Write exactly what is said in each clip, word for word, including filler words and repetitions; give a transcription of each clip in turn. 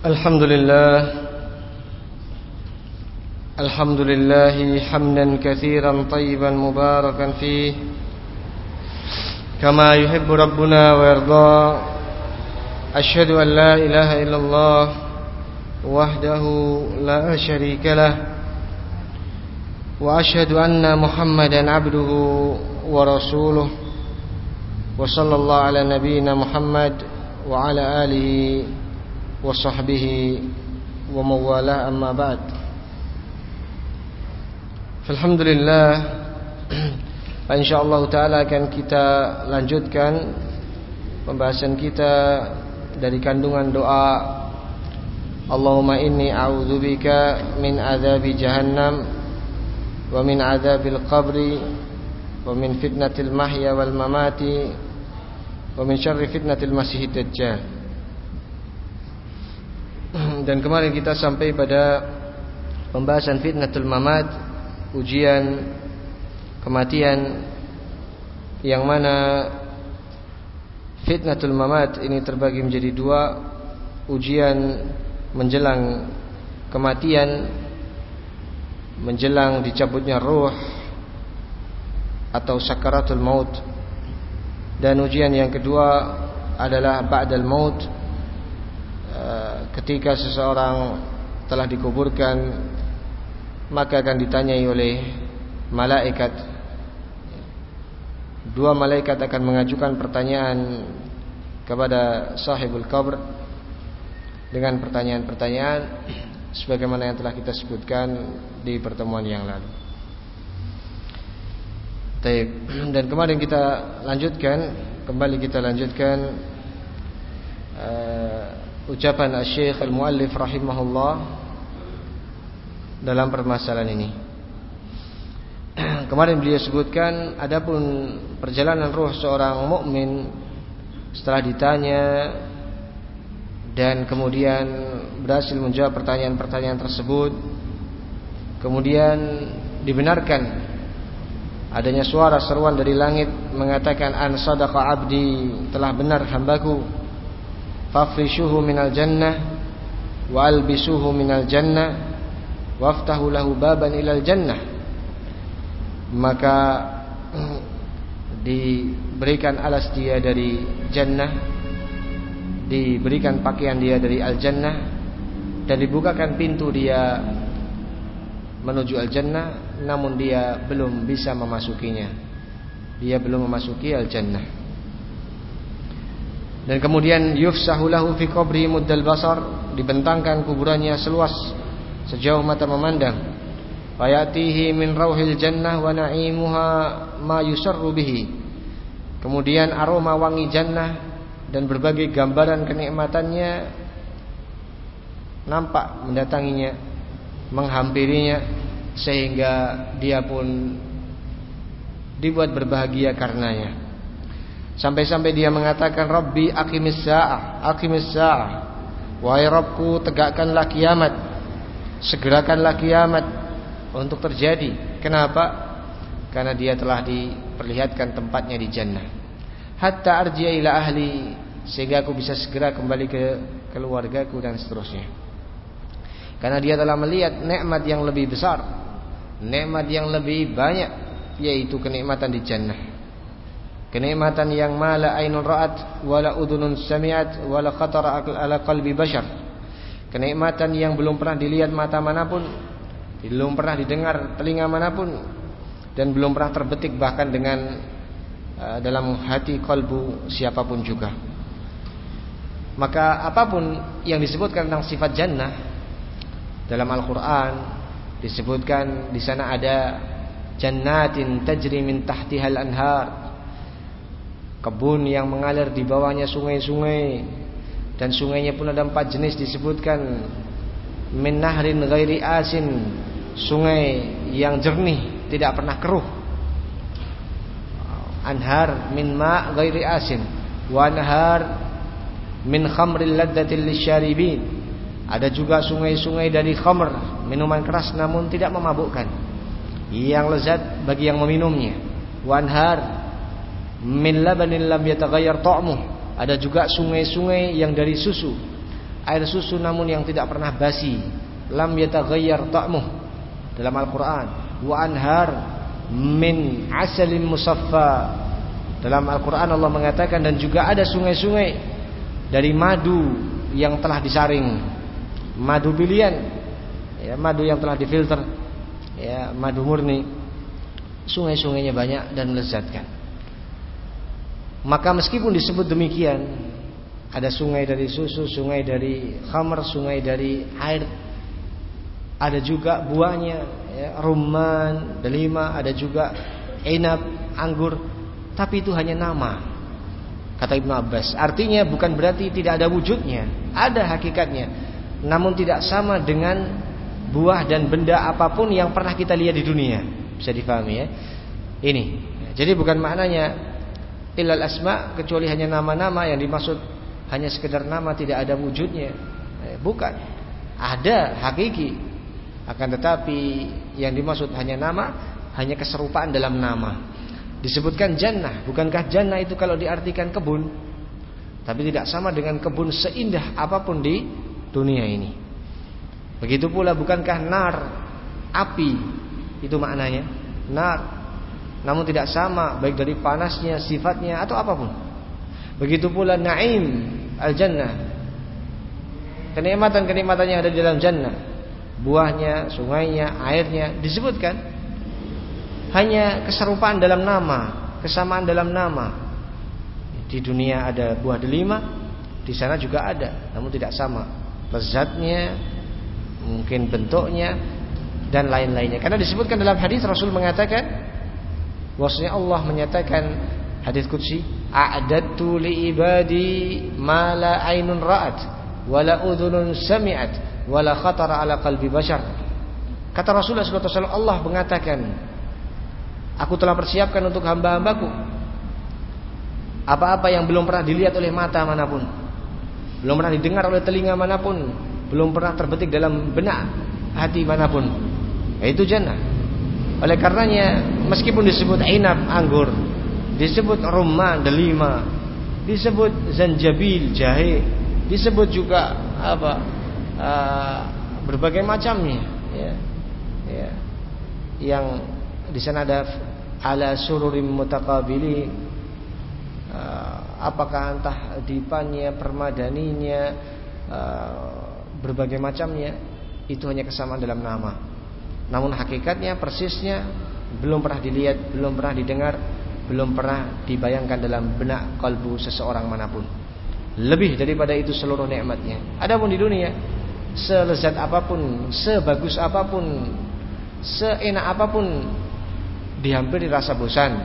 الحمد لله الحمد لله حمدا كثيرا طيبا مباركا فيه كما يحب ربنا ويرضى. أشهد أن لا إله إلا الله وحده لا شريك له وأشهد أن محمدا عبده ورسوله وصلى الله على نبينا محمد وعلى آله وصحبه ومن والاه أما بعد. Alhamdulillah, insyaallah taala akan kita lanjutkan pembahasan kita dari kandungan doa Allahumma inni a'udzubika min adzabi jahannam wa min adzabil qabri wa min fitnatil mahya wal mamati wa min syarri fitnatil masiihid dajjal. Dan kemarin kita sampai pada pembahasan fitnatul mamat, ujian kematian, yang mana fitnatul mamat ini terbagi menjadi dua: ujian menjelang kematian, menjelang dicabutnya ruh atau sakaratul maut, dan ujian yang kedua adalah ba'dal maut, ketika seseorang telah dikuburkan maka akan ditanyai oleh malaikat. Dua malaikat akan mengajukan pertanyaan kepada sahibul qabr dengan pertanyaan-pertanyaan sebagaimana yang telah kita sebutkan di pertemuan yang lalu. Dan kemarin kita lanjutkan, kembali kita lanjutkan uh, ucapan Asy-Syaikh Al-Muallif rahimahullah dalam permasalahan ini. Kemarin beliau sebutkan, adapun perjalanan ruh seorang mukmin setelah ditanya dan kemudian berhasil menjawab pertanyaan-pertanyaan tersebut, kemudian dibenarkan adanya suara seruan dari langit mengatakan an sadaqa abdi, telah benar hambaku, fafrishuhu minal jannah wa albisuhu minal jannah waftahu lahu baban ilal jannah, maka diberikan alas dia dari jannah, diberikan pakaian dia dari al-jannah, dan dibukakan pintu dia menuju al-jannah, namun dia belum bisa memasukinya, dia belum memasuki al-jannah. Dan kemudian yufsahu lahu fi qabri muddal basar, dibentangkan kuburannya seluas sejauh mata memandang. Fayatihi min rauhil jannah wa na'imuha ma yusarru bihi, kemudian aroma wangi jannah dan berbagai gambaran kenikmatannya nampak mendatanginya, menghampirinya, sehingga dia pun dibuat berbahagia karenanya. Sampai-sampai dia mengatakan, Rabbi aqimis sa'ah, aqimis sa'ah, wahai Rabbku, tegakkanlah kiamat, segerakanlah kiamat untuk terjadi. Kenapa? Karena dia telah diperlihatkan tempatnya di jannah. Hatta arji'a ila ahli, sehingga aku bisa segera kembali ke keluargaku dan seterusnya. Karena dia telah melihat nikmat yang lebih besar, nikmat yang lebih banyak, yaitu kenikmatan di jannah. Kenikmatan yang mala ainun ra'at wala udhunun sami'at wala khatara ala qalbi bashar. Kenikmatan yang belum pernah dilihat mata manapun, belum pernah didengar telinga manapun, dan belum pernah terbetik bahkan dengan uh, dalam hati kalbu siapapun juga. Maka apapun yang disebutkan tentang sifat jannah dalam Al-Quran, disebutkan di sana ada jannatin tajri min tahtihal anhar, kebun yang mengalir di bawahnya sungai-sungai, dan sungainya pun ada empat jenis disebutkan. Min nahrin ghairi asin, sungai yang jernih, tidak pernah keruh. Anhar min ma' ghairi asin, wa anhar min khamril ladzatil lisyaribin. Ada juga sungai-sungai dari khamr, minuman keras namun tidak memabukkan, yang lezat bagi yang meminumnya. Wa anhar min labanin lam yataghayyar ta'muh, ada juga sungai-sungai yang dari susu, air susu namun yang tidak pernah basi, lam yataghayyar ta'muh dalam Al-Qur'an. Wa anhar min asalin musaffa, dalam Al-Qur'an Allah mengatakan, dan juga ada sungai-sungai dari madu yang telah disaring, madu pilihan, ya, madu yang telah difilter, ya, madu murni. Sungai-sungainya banyak dan melezatkan. Maka meskipun disebut demikian, ada sungai dari susu, sungai dari khamr, sungai dari air, ada juga buahnya, ya, rumman, delima, ada juga inab, anggur, tapi itu hanya nama, kata Ibnu Abbas. Artinya bukan berarti tidak ada wujudnya, ada hakikatnya, namun tidak sama dengan buah dan benda apapun yang pernah kita lihat di dunia. Bisa difahami, ya. Ini, jadi bukan maknanya illal asma, kecuali hanya nama-nama, yang dimaksud hanya sekedar nama, tidak ada wujudnya. Bukan, ada hakiki, akan tetapi yang dimaksud hanya nama, hanya keserupaan dalam nama. Disebutkan jannah, bukankah jannah itu kalau diartikan kebun? Tapi tidak sama dengan kebun seindah apapun di dunia ini. Begitu pula bukankah nar, api, itu maknanya nar, namun tidak sama baik dari panasnya, sifatnya, atau apapun. Begitu pula naim, al-jannah, kenikmatan-kenikmatan yang ada di dalam jannah, buahnya, sungainya, airnya disebutkan. Hanya keserupaan dalam nama, kesamaan dalam nama. Di dunia ada buah delima, di sana juga ada, namun tidak sama lezatnya, mungkin bentuknya, dan lain-lainnya. Karena disebutkan dalam hadis, Rasul mengatakan, bahwasanya Allah menyatakan, hadis qudsi, a'dadtu li ibadi ma la ainun ra'at wa la udhunun sami'at wa la khatara ala qalbi bashar. Kata Rasulullah sallallahu alaihi wasallam, Allah mengatakan, aku telah persiapkan untuk hamba-hambaku apa-apa yang belum pernah dilihat oleh mata manapun, belum pernah didengar oleh telinga manapun, belum pernah terbetik dalam benak hati manapun, yaitu jannah. Oleh karenanya, meskipun disebut inab, anggur, disebut rumman, delima, disebut zanjabil, jahe, disebut juga apa, uh, berbagai macamnya, ya, ya, yang di sana ada ala sururim mutaqabili, uh, apakah entah dipannya, permadaninya, uh, berbagai macamnya, itu hanya kesamaan dalam nama. Namun hakikatnya, persisnya belum pernah dilihat, belum pernah didengar, belum pernah dibayangkan dalam benak kalbu seseorang manapun. Lebih daripada itu seluruh nikmatnya. Adapun di dunia, selezat apapun, sebagus apapun, seenak apapun, dihampiri rasa bosan,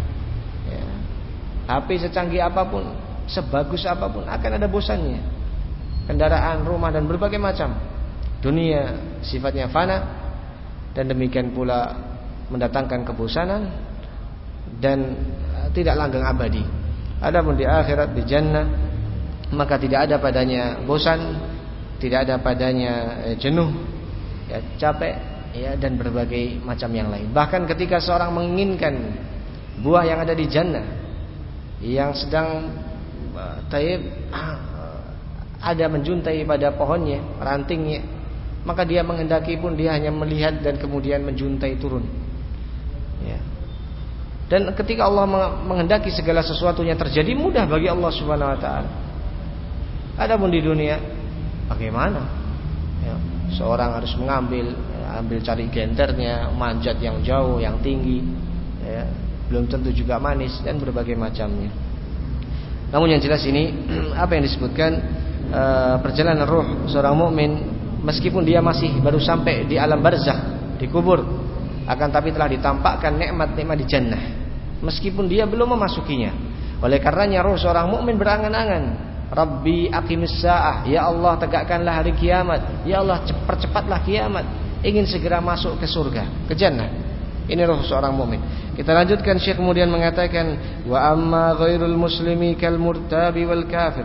ya. H P secanggih apapun, sebagus apapun, akan ada bosannya. Kendaraan, rumah, dan berbagai macam. Dunia sifatnya fana, dan demikian pula mendatangkan kebosanan dan tidak langgeng abadi. Adapun di akhirat, di jannah, maka tidak ada padanya bosan, tidak ada padanya jenuh, ya, capek, ya, dan berbagai macam yang lain. Bahkan ketika seorang menginginkan buah yang ada di jannah, yang sedang uh, taib, uh, ada menjuntai pada pohonnya, rantingnya, maka dia menghendaki pun dia hanya melihat dan kemudian menjuntai turun, ya. Dan ketika Allah menghendaki segala sesuatunya terjadi, mudah bagi Allah Subhanahu wa taala. Adapun di dunia, bagaimana? Ya, seorang harus mengambil, ambil cari gendernya, manjat yang jauh, yang tinggi, ya, belum tentu juga manis, dan berbagai macamnya. Namun yang jelas ini apa yang disebutkan, e, perjalanan ruh seorang mukmin, meskipun dia masih baru sampai di alam barzakh, di kubur, akan tapi telah ditampakkan nikmat-nikmat di jannah, meskipun dia belum memasukinya. Oleh karenanya ruh seorang mukmin berangan-angan, Rabbi aqimis sa'ah, ya Allah tegakkanlah hari kiamat, ya Allah percepatlah kiamat, ingin segera masuk ke surga, ke jannah. Ini roh seorang mukmin. Kita lanjutkan, Syekh kemudian mengatakan, wa amma ghairul muslimi kal murtabi wal kafir.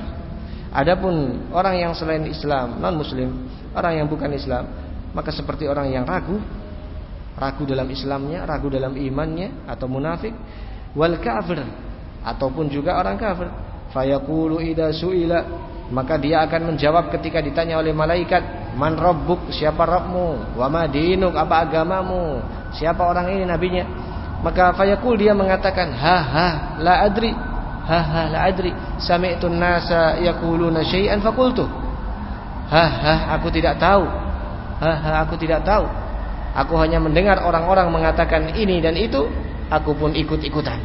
Adapun orang yang selain Islam, non muslim, orang yang bukan Islam, maka seperti orang yang ragu, ragu dalam Islamnya, ragu dalam imannya, atau munafik, wal kafir, ataupun juga orang kafir. fayaqulu idza su'ila, maka dia akan menjawab ketika ditanya oleh malaikat, man rabbuk, siapa Rabbmu, wa ma dinuk, apa agamamu, siapa orang ini nabinya. Maka fayaqul, dia mengatakan, ha ha la adri, ha ha la adri, sami'tu an-nasa yaquluna syai'an faqultu, ha ha aku tidak tahu, ha ha aku tidak tahu, aku hanya mendengar orang-orang mengatakan ini dan itu, aku pun ikut-ikutan.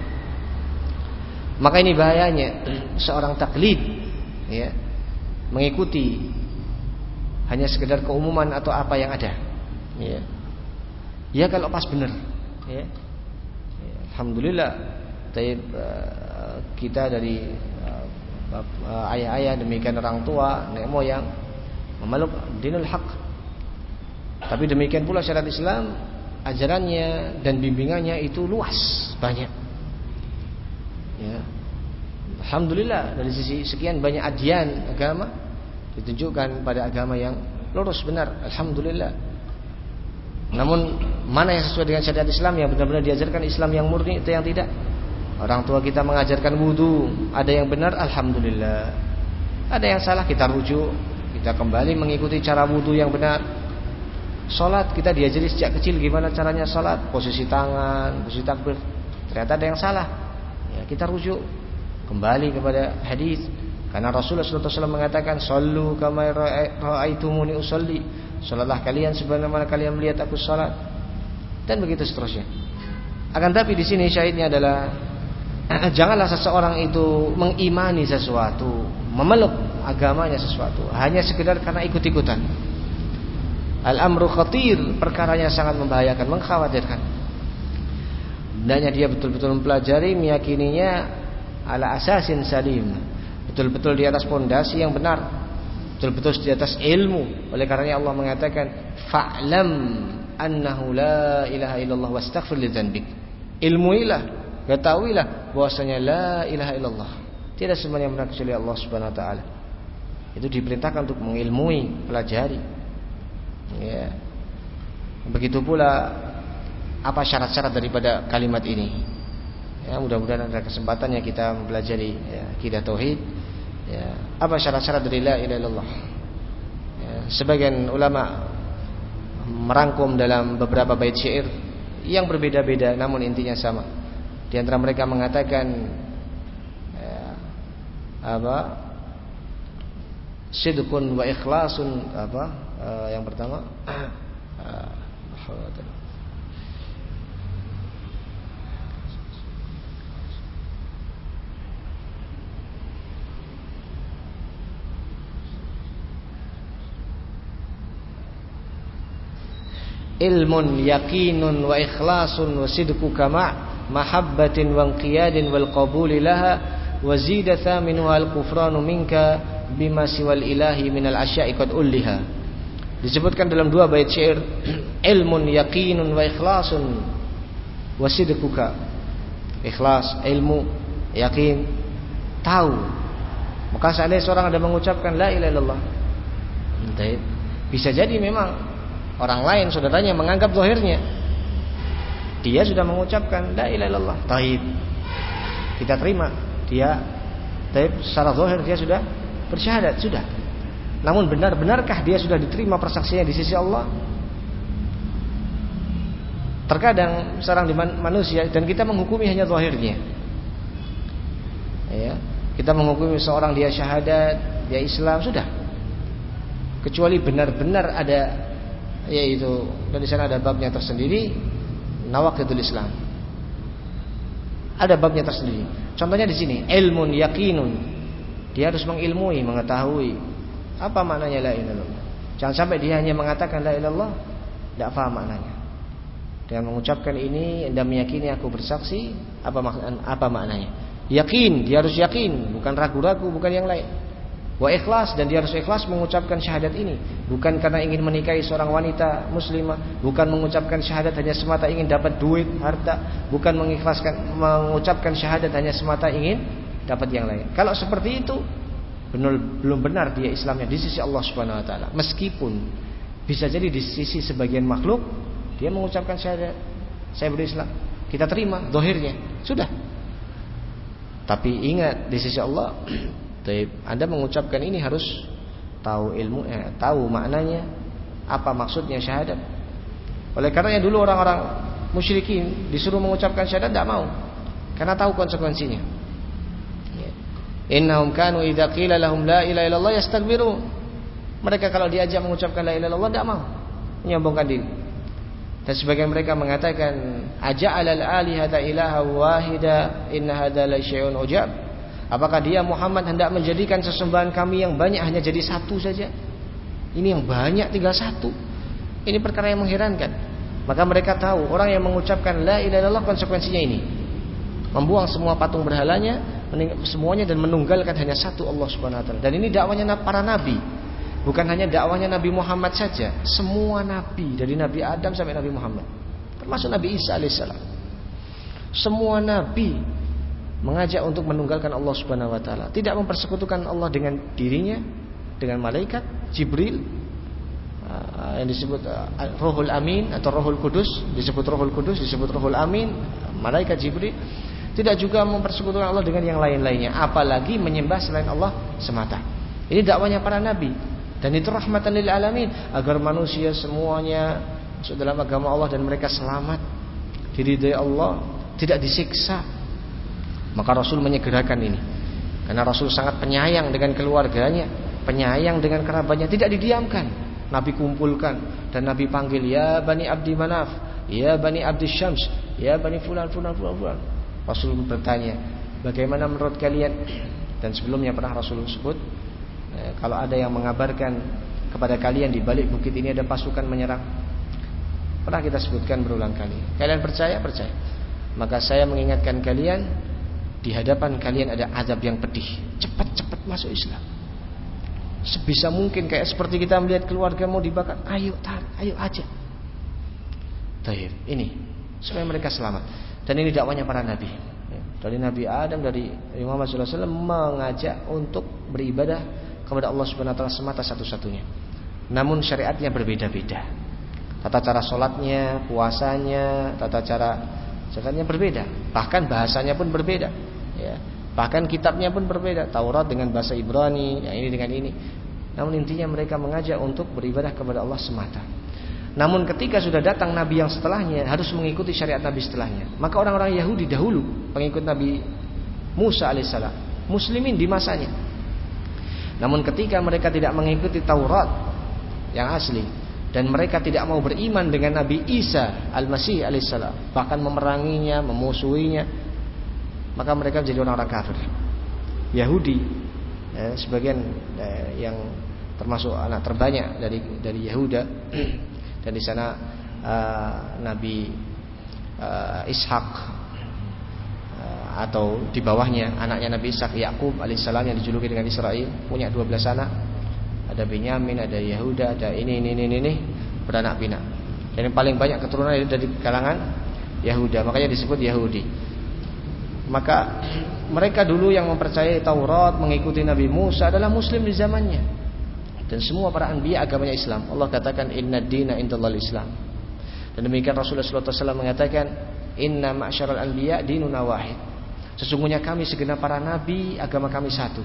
Maka ini bahayanya seorang taklid, ya, mengikuti hanya sekedar keumuman atau apa yang ada, ya, ya kalau pas benar, ya. Ya, alhamdulillah, taib, uh, kita dari uh, uh, ayah-ayah, demikian orang tua, nenek moyang memeluk dinul haq. Tapi demikian pula syariat Islam, ajarannya dan bimbingannya itu luas, banyak. Ya. Alhamdulillah, dari sisi sekian banyak adyan agama ditunjukkan pada agama yang lurus benar, alhamdulillah. Namun mana yang sesuai dengan syariat Islam, yang benar-benar diajarkan Islam yang murni, itu yang tidak. Orang tua kita mengajarkan wudu, ada yang benar, alhamdulillah. Ada yang salah, kita rujuk, kita kembali mengikuti cara wudu yang benar. Salat kita diajari sejak kecil gimana caranya salat, posisi tangan, posisi takbir. Ternyata ada yang salah, ya, kita rujuk kembali kepada hadis, karena Rasulullah sallallahu alaihi wasallam mengatakan, "Shallu kama ra'aitumuni usolli." Salatlah kalian sebagaimana kalian melihat aku salat, dan begitu seterusnya. Akan tapi di sini syahidnya adalah janganlah seseorang itu mengimani sesuatu, memeluk agamanya sesuatu hanya sekedar karena ikut-ikutan. Al-amru khatir, perkaranya sangat membahayakan, mengkhawatirkan. Hendaknya dia betul-betul mempelajari, meyakininya ala asasin salim, betul-betul di atas pondasi yang benar, betul-betul di atas ilmu. Oleh karenanya Allah mengatakan, fa'lam annahu la ilaha illallah wastaghfir lidzanbik. Ilmuilah, ketahuilah bahwasanya la ilaha illallah, tidak semua yang benar kecuali Allah Subhanahu wa taala. Itu diperintahkan untuk mengilmui, pelajari. Ya. Begitu pula apa syarat-syarat daripada kalimat ini. Ya, mudah-mudahan ada kesempatan yang kita mempelajari, ya, akidah tauhid, ya, apa syarat-syarat dari la ilaha illallah. Ya, sebagian ulama merangkum dalam beberapa bait syair yang berbeda-beda namun intinya sama. Di antara mereka mengatakan, ya, apa? Sidqun wa ikhlasun, apa? Uh, yang pertama, uh, ilmun yakinun wa ikhlasun wa sidqu kama' mahabbatin wa inqiyadin wal qabuli laha wa zida thaminu al kufranu minka bima siwal ilahi minal asya'i qad ulliha. Disebutkan dalam dua bait syair, ilmun yakinun wa ikhlasun wa sidquka, ikhlas, ilmu, yakin, tahu. Maka seandainya seorang ada mengucapkan la ilaha illallah, bisa jadi memang orang lain saudaranya menganggap zahirnya dia sudah mengucapkan la ilaha illallah, taib, kita terima dia taib, secara zahir dia sudah bersyahadat, sudah. Namun benar-benarkah dia sudah diterima persaksiannya di sisi Allah? Terkadang seorang di manusia dan kita menghukumi hanya zahirnya, ya, kita menghukumi seorang dia syahadat, dia Islam, sudah. Kecuali benar-benar ada, yaitu dan di sana ada babnya tersendiri, nawaqidul Islam. Ada babnya tersendiri. Contohnya di sini, ilmun yakinun. Dia harus mengilmui, mengetahui apa maknanya la ilaha illallah. Jangan sampai dia hanya mengatakan la ilaha illallah, tidak paham maknanya. Dengan mengucapkan ini dan meyakini aku bersaksi, apa makna, apa maknanya? Yakin, dia harus yakin, bukan ragu-ragu, bukan yang lain. Wa ikhlas, dan dia harus ikhlas mengucapkan syahadat ini, bukan karena ingin menikahi seorang wanita muslimah, bukan mengucapkan syahadat hanya semata ingin dapat duit, harta, bukan mengikhlaskan mengucapkan syahadat hanya semata ingin dapat yang lain. Kalau seperti itu, benar, belum benar dia Islamnya di sisi Allah Subhanahu wa taala. Meskipun bisa jadi di sisi sebagian makhluk dia mengucapkan syahadat saya berislam, kita terima zahirnya, sudah. Tapi ingat di sisi Allah, Anda mengucapkan ini harus tahu ilmu, eh, tahu maknanya, apa maksudnya syahadat. Oleh karenanya dulu orang-orang musyrikin disuruh mengucapkan syahadat tidak mau, karena tahu konsekuensinya. Innahum kanu idza qila lahum la ilaha illallah yastakbirun. Mereka kalau diajak mengucapkan la ilaha illallah tidak mau, menyombongkan diri. Dan sebagian mereka mengatakan aja'alal alihata ilaha wahida inna hadza la syai'un ujab. Apakah dia Muhammad hendak menjadikan sesembahan kami yang banyak hanya jadi satu saja? Ini yang banyak tinggal satu. Ini perkara yang mengherankan. Maka mereka tahu orang yang mengucapkan la ilaha illallah konsekuensinya ini, membuang semua patung berhalanya, semuanya, dan menunggalkan hanya satu Allah Subhanahu wa taala. Dan ini dakwanya para nabi. Bukan hanya dakwanya Nabi Muhammad saja, semua nabi dari Nabi Adam sampai Nabi Muhammad, termasuk Nabi Isa alaihissalam. Semua nabi mengajak untuk menunggalkan Allah Subhanahu wa taala, tidak mempersekutukan Allah dengan dirinya, dengan malaikat Jibril yang disebut Rohul Amin atau Rohul Kudus, disebut Rohul Kudus, disebut Rohul Amin, malaikat Jibril. Tidak juga mempersekutukan Allah dengan yang lain-lainnya, apalagi menyembah selain Allah semata. Ini dakwanya para nabi. Dan itu rahmatan lil alamin, agar manusia semuanya masuk dalam agama Allah dan mereka selamat, diridhai Allah, tidak disiksa. Maka Rasul menyegerakan ini, karena Rasul sangat penyayang dengan keluarganya, penyayang dengan kerabatnya, tidak didiamkan. Nabi kumpulkan dan Nabi panggil, ya Bani Abdi Manaf, ya Bani Abdi Syams, ya Bani Fulan Fulan Fulan Fulan. Rasul bertanya, bagaimana menurut kalian? Dan sebelumnya pernah Rasul sebut, kalau ada yang mengabarkan kepada kalian di balik bukit ini ada pasukan menyerang. Pernah kita sebutkan berulang kali. Kalian percaya? Percaya. Maka saya mengingatkan kalian, di hadapan kalian ada azab yang pedih. Cepat-cepat masuk Islam. Sebisa mungkin, kayak seperti kita melihat keluarga mau dibakar, ayo tarik, ayo aja. Tahir, ini supaya mereka selamat. Dan ini dakwanya para nabi. Dari Nabi Adam, dari Muhammad sallallahu alaihi wasallam, mengajak untuk beribadah kepada Allah Subhanahu wa taala semata satu-satunya. Namun syariatnya berbeda-beda. Tata cara sholatnya, puasanya, tata cara zakatnya berbeda. Bahkan bahasanya pun berbeda. Ya. Bahkan kitabnya pun berbeda. Taurat dengan bahasa Ibrani, yang ini dengan ini. Namun intinya mereka mengajak untuk beribadah kepada Allah semata. Namun ketika sudah datang Nabi yang setelahnya, harus mengikuti syariat Nabi setelahnya. Maka orang-orang Yahudi dahulu, pengikut Nabi Musa alaihissalam, muslimin di masanya. Namun ketika mereka tidak mengikuti Taurat yang asli, dan mereka tidak mau beriman dengan Nabi Isa Al-Masih alaihissalam, bahkan memeranginya, memusuhinya, maka mereka menjadi orang-orang kafir. Yahudi, eh, sebagian eh, yang termasuk anak terbanyak dari dari Yahuda, dan di sana uh, Nabi uh, Ishak uh, atau di bawahnya anaknya Nabi Ishak, Yakub alaihissalam, yang dijuluki dengan Israel, punya dua belas anak. Ada Benyamin, ada Yahuda, ada ini ini ini ini beranak pinak. Dan yang paling banyak keturunan itu dari kalangan Yahuda, makanya disebut Yahudi. Maka mereka dulu yang mempercayai Taurat, mengikuti Nabi Musa, adalah muslim di zamannya. Dan semua para anbiya agamanya Islam. Allah katakan inna dina indallahil Islam. Dan demikian Rasulullah sallallahu alaihi wasallam mengatakan inna ma'syaral anbiya dinuna wahid. Sesungguhnya kami segenap para nabi, agama kami satu.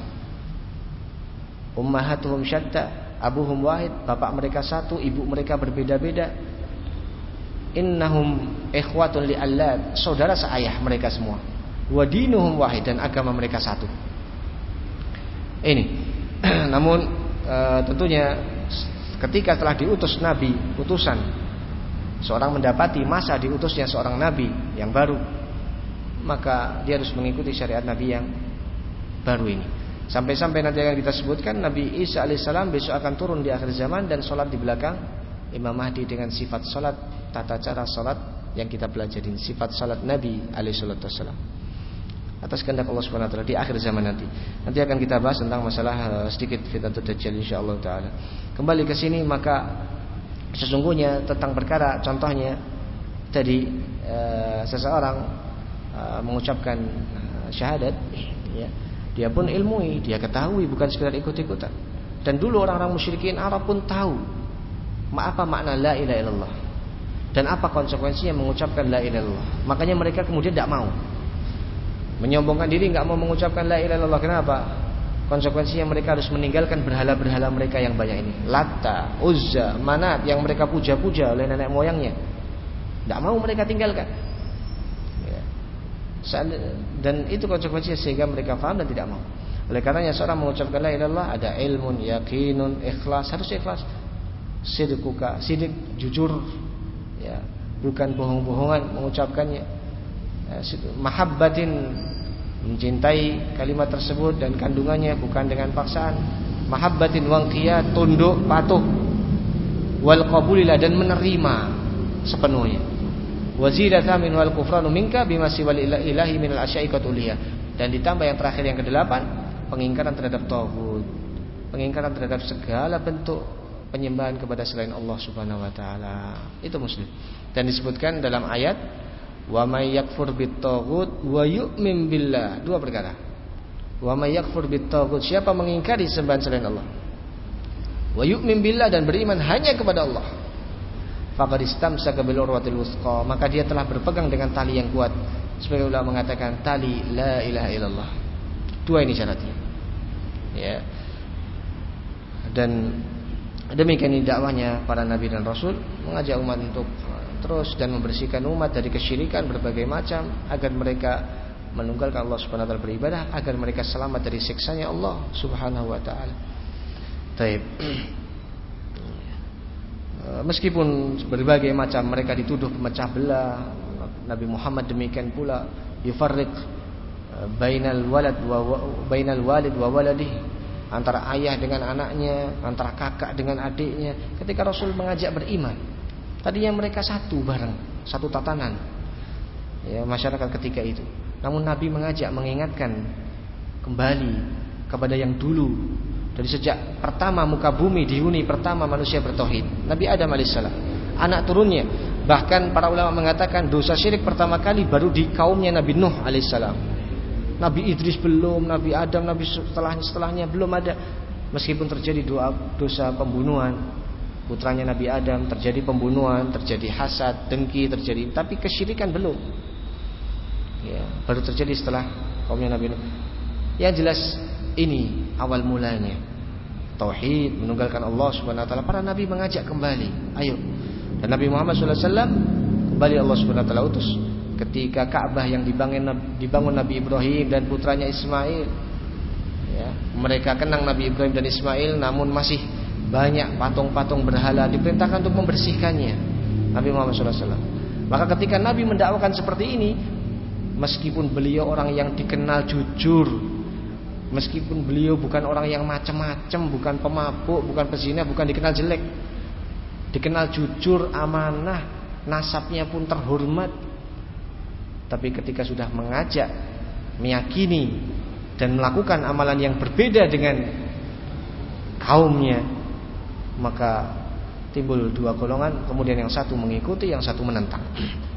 Ummahatuhum syatta, abuhum wahid, bapak mereka satu, ibu mereka berbeda-beda. Innahum ikhwatun li'allad, saudara seayah mereka semua. Wa dinuhum wahid, dan agama mereka satu. Ini. Namun E, tentunya ketika telah diutus Nabi, utusan, seorang mendapati masa diutusnya seorang Nabi yang baru, maka dia harus mengikuti syariat Nabi yang baru ini. Sampai-sampai nanti akan kita sebutkan Nabi Isa alaihissalam besok akan turun di akhir zaman dan sholat di belakang Imam Mahdi dengan sifat sholat, tata cara sholat yang kita pelajari, sifat sholat Nabi alaihissalam atas kehendak Allah Subhanahu wa taala di akhir zaman nanti. Nanti akan kita bahas tentang masalah uh, sedikit fitnatul dajjal insyaallah taala. Kembali ke sini, maka sesungguhnya tentang perkara contohnya tadi uh, seseorang uh, mengucapkan uh, syahadat, ya, dia pun ilmui, dia ketahui, bukan sekedar ikut-ikutan. Dan dulu orang-orang musyrikin Arab pun tahu apa makna la ilaha illallah dan apa konsekuensinya mengucapkan la ilaha illallah. Makanya mereka kemudian tidak mau. Menyombongkan diri, enggak mau mengucapkan la ilaha illallah. Kenapa? Konsekuensinya mereka harus meninggalkan berhala-berhala mereka yang banyak ini. Lata, Uzza, Manat yang mereka puja-puja oleh nenek moyangnya. Tidak mau mereka tinggalkan. Ya. Dan itu konsekuensinya sehingga mereka faham dan tidak mau. Oleh karenanya seorang mengucapkan la ilaha illallah ada ilmun, yakinun, ikhlas, harus ikhlas. Sidquka, sidik, jujur, ya, bukan bohong-bohongan mengucapkannya. Ya, mahabbatin, mencintai kalimat tersebut dan kandungannya bukan dengan paksaan. Mahabbatin wangqiyat, tunduk, patuh. Wal qabulilah, dan menerima sepenuhnya. Wazidata min wal kufranu minka bima siwal ilahi minal asya'iqatul liyah. Dan ditambah yang terakhir yang kedelapan, pengingkaran terhadap tauhid, pengingkaran terhadap segala bentuk penyembahan kepada selain Allah Subhanahu wa taala. Itu muslim. Dan disebutkan dalam ayat wa may yakfur bit-taghut wa yu'min billah. Dua perkara. Wa may yakfur bit-taghut, siapa mengingkari sembahan selain Allah, wa yu'min billah, dan beriman hanya kepada Allah, faqad istamsaka bil urwatil wuthqa, maka dia telah berpegang dengan tali yang kuat. Sebagai ulama mengatakan tali la ilaha illallah. Dua ini syaratnya. Ya. Dan demikian ini dakwahnya para nabi dan rasul, mengajak umat untuk terus dan membersihkan umat dari kesyirikan berbagai macam agar mereka menunggalkan Allah Subhanahu wa taala beribadah, agar mereka selamat dari siksanya Allah Subhanahu wa taala. Baik. Meskipun berbagai macam mereka dituduh pemecah belah, Nabi Muhammad demikian pula yufarriq bainal walad wa bainal walid wa waladihi, antara ayah dengan anaknya, antara kakak dengan adiknya. Ketika Rasul mengajak beriman, tadinya mereka satu bareng, satu tatanan, ya, masyarakat ketika itu. Namun Nabi mengajak, mengingatkan kembali kepada yang dulu. Dari sejak pertama muka bumi dihuni pertama manusia bertauhid, Nabi Adam alaihissalam, anak turunnya. Bahkan para ulama mengatakan dosa syirik pertama kali baru di kaumnya Nabi Nuh alaihissalam. Nabi Idris belum, Nabi Adam, Nabi setelahnya setelahnya belum ada. Meskipun terjadi doa, dosa pembunuhan putranya Nabi Adam, terjadi pembunuhan, terjadi hasad, dengki terjadi, tapi kesyirikan belum. Ya, baru terjadi setelah kaumnya Nabi Nuh. Yang jelas ini awal mulanya tauhid, menunggalkan Allah Subhanahu wa taala. Para nabi mengajak kembali, ayo. Dan Nabi Muhammad sallallahu alaihi wasallam kembali Allah Subhanahu wa taala utus ketika Ka'bah yang dibangun, dibangun Nabi Ibrahim dan putranya Ismail, ya, mereka kenang Nabi Ibrahim dan Ismail, namun masih banyak patung-patung berhala, diperintahkan untuk membersihkannya Nabi Muhammad sallallahu alaihi wasallam. Maka ketika Nabi mendakwakan seperti ini, meskipun beliau orang yang dikenal jujur, meskipun beliau bukan orang yang macam-macam, bukan pemabuk, bukan pezina, bukan dikenal jelek, dikenal jujur, amanah, nasabnya pun terhormat, tapi ketika sudah mengajak, meyakini dan melakukan amalan yang berbeda dengan kaumnya, maka timbul dua golongan, kemudian yang satu mengikuti, yang satu menentang.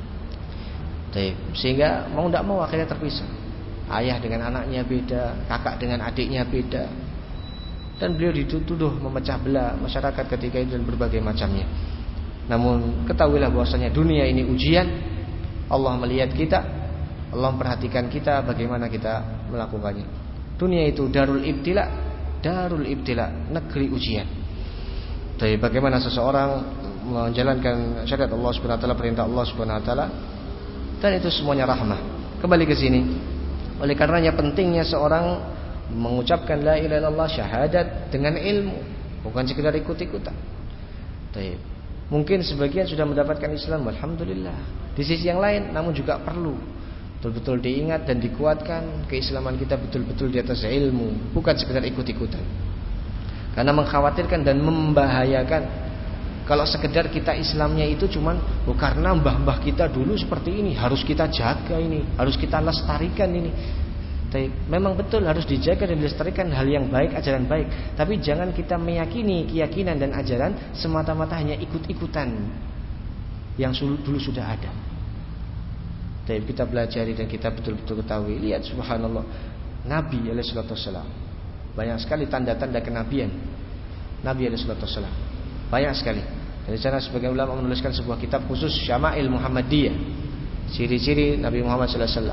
Sehingga mau tidak mau akhirnya terpisah. Ayah dengan anaknya beda, kakak dengan adiknya beda, dan beliau dituduh memecah belah masyarakat ketika itu dan berbagai macamnya. Namun ketahuilah bahwasanya dunia ini ujian. Allah melihat kita, Allah memperhatikan kita, bagaimana kita melakukannya. Dunia itu darul ibtila, darul ibtila, negeri ujian. Tapi bagaimana seseorang menjalankan syariat Allah Subhanahu wa taala, perintah Allah Subhanahu wa taala, dan itu semuanya rahmah. Kembali ke sini. Oleh karenanya pentingnya seorang mengucapkan la ilaha illallah, syahadat dengan ilmu, bukan sekedar ikut-ikutan. Baik. Mungkin sebagian sudah mendapatkan Islam, alhamdulillah. Di sisi yang lain, namun juga perlu betul-betul diingat dan dikuatkan keislaman kita betul-betul di atas ilmu, bukan sekedar ikut-ikutan. Karena mengkhawatirkan dan membahayakan kalau sekedar kita Islamnya itu cuman oh, karena mbah-mbah kita dulu seperti ini, harus kita jaga ini, harus kita lestarikan ini. Tapi memang betul harus dijaga dan dilestarikan hal yang baik, ajaran baik. Tapi jangan kita meyakini keyakinan dan ajaran semata-mata hanya ikut-ikutan yang dulu sudah ada. Tapi kita pelajari dan kita betul-betul ketahui. Lihat subhanallah, Nabi alaihi salatu wasallam, banyak sekali tanda-tanda kenabian Nabi alaihi salatu wasallam, banyak sekali. Dari sana sebagian ulama menuliskan sebuah kitab khusus Syama'il Muhammadiyah, ciri-ciri Nabi Muhammad sallallahu alaihi wasallam.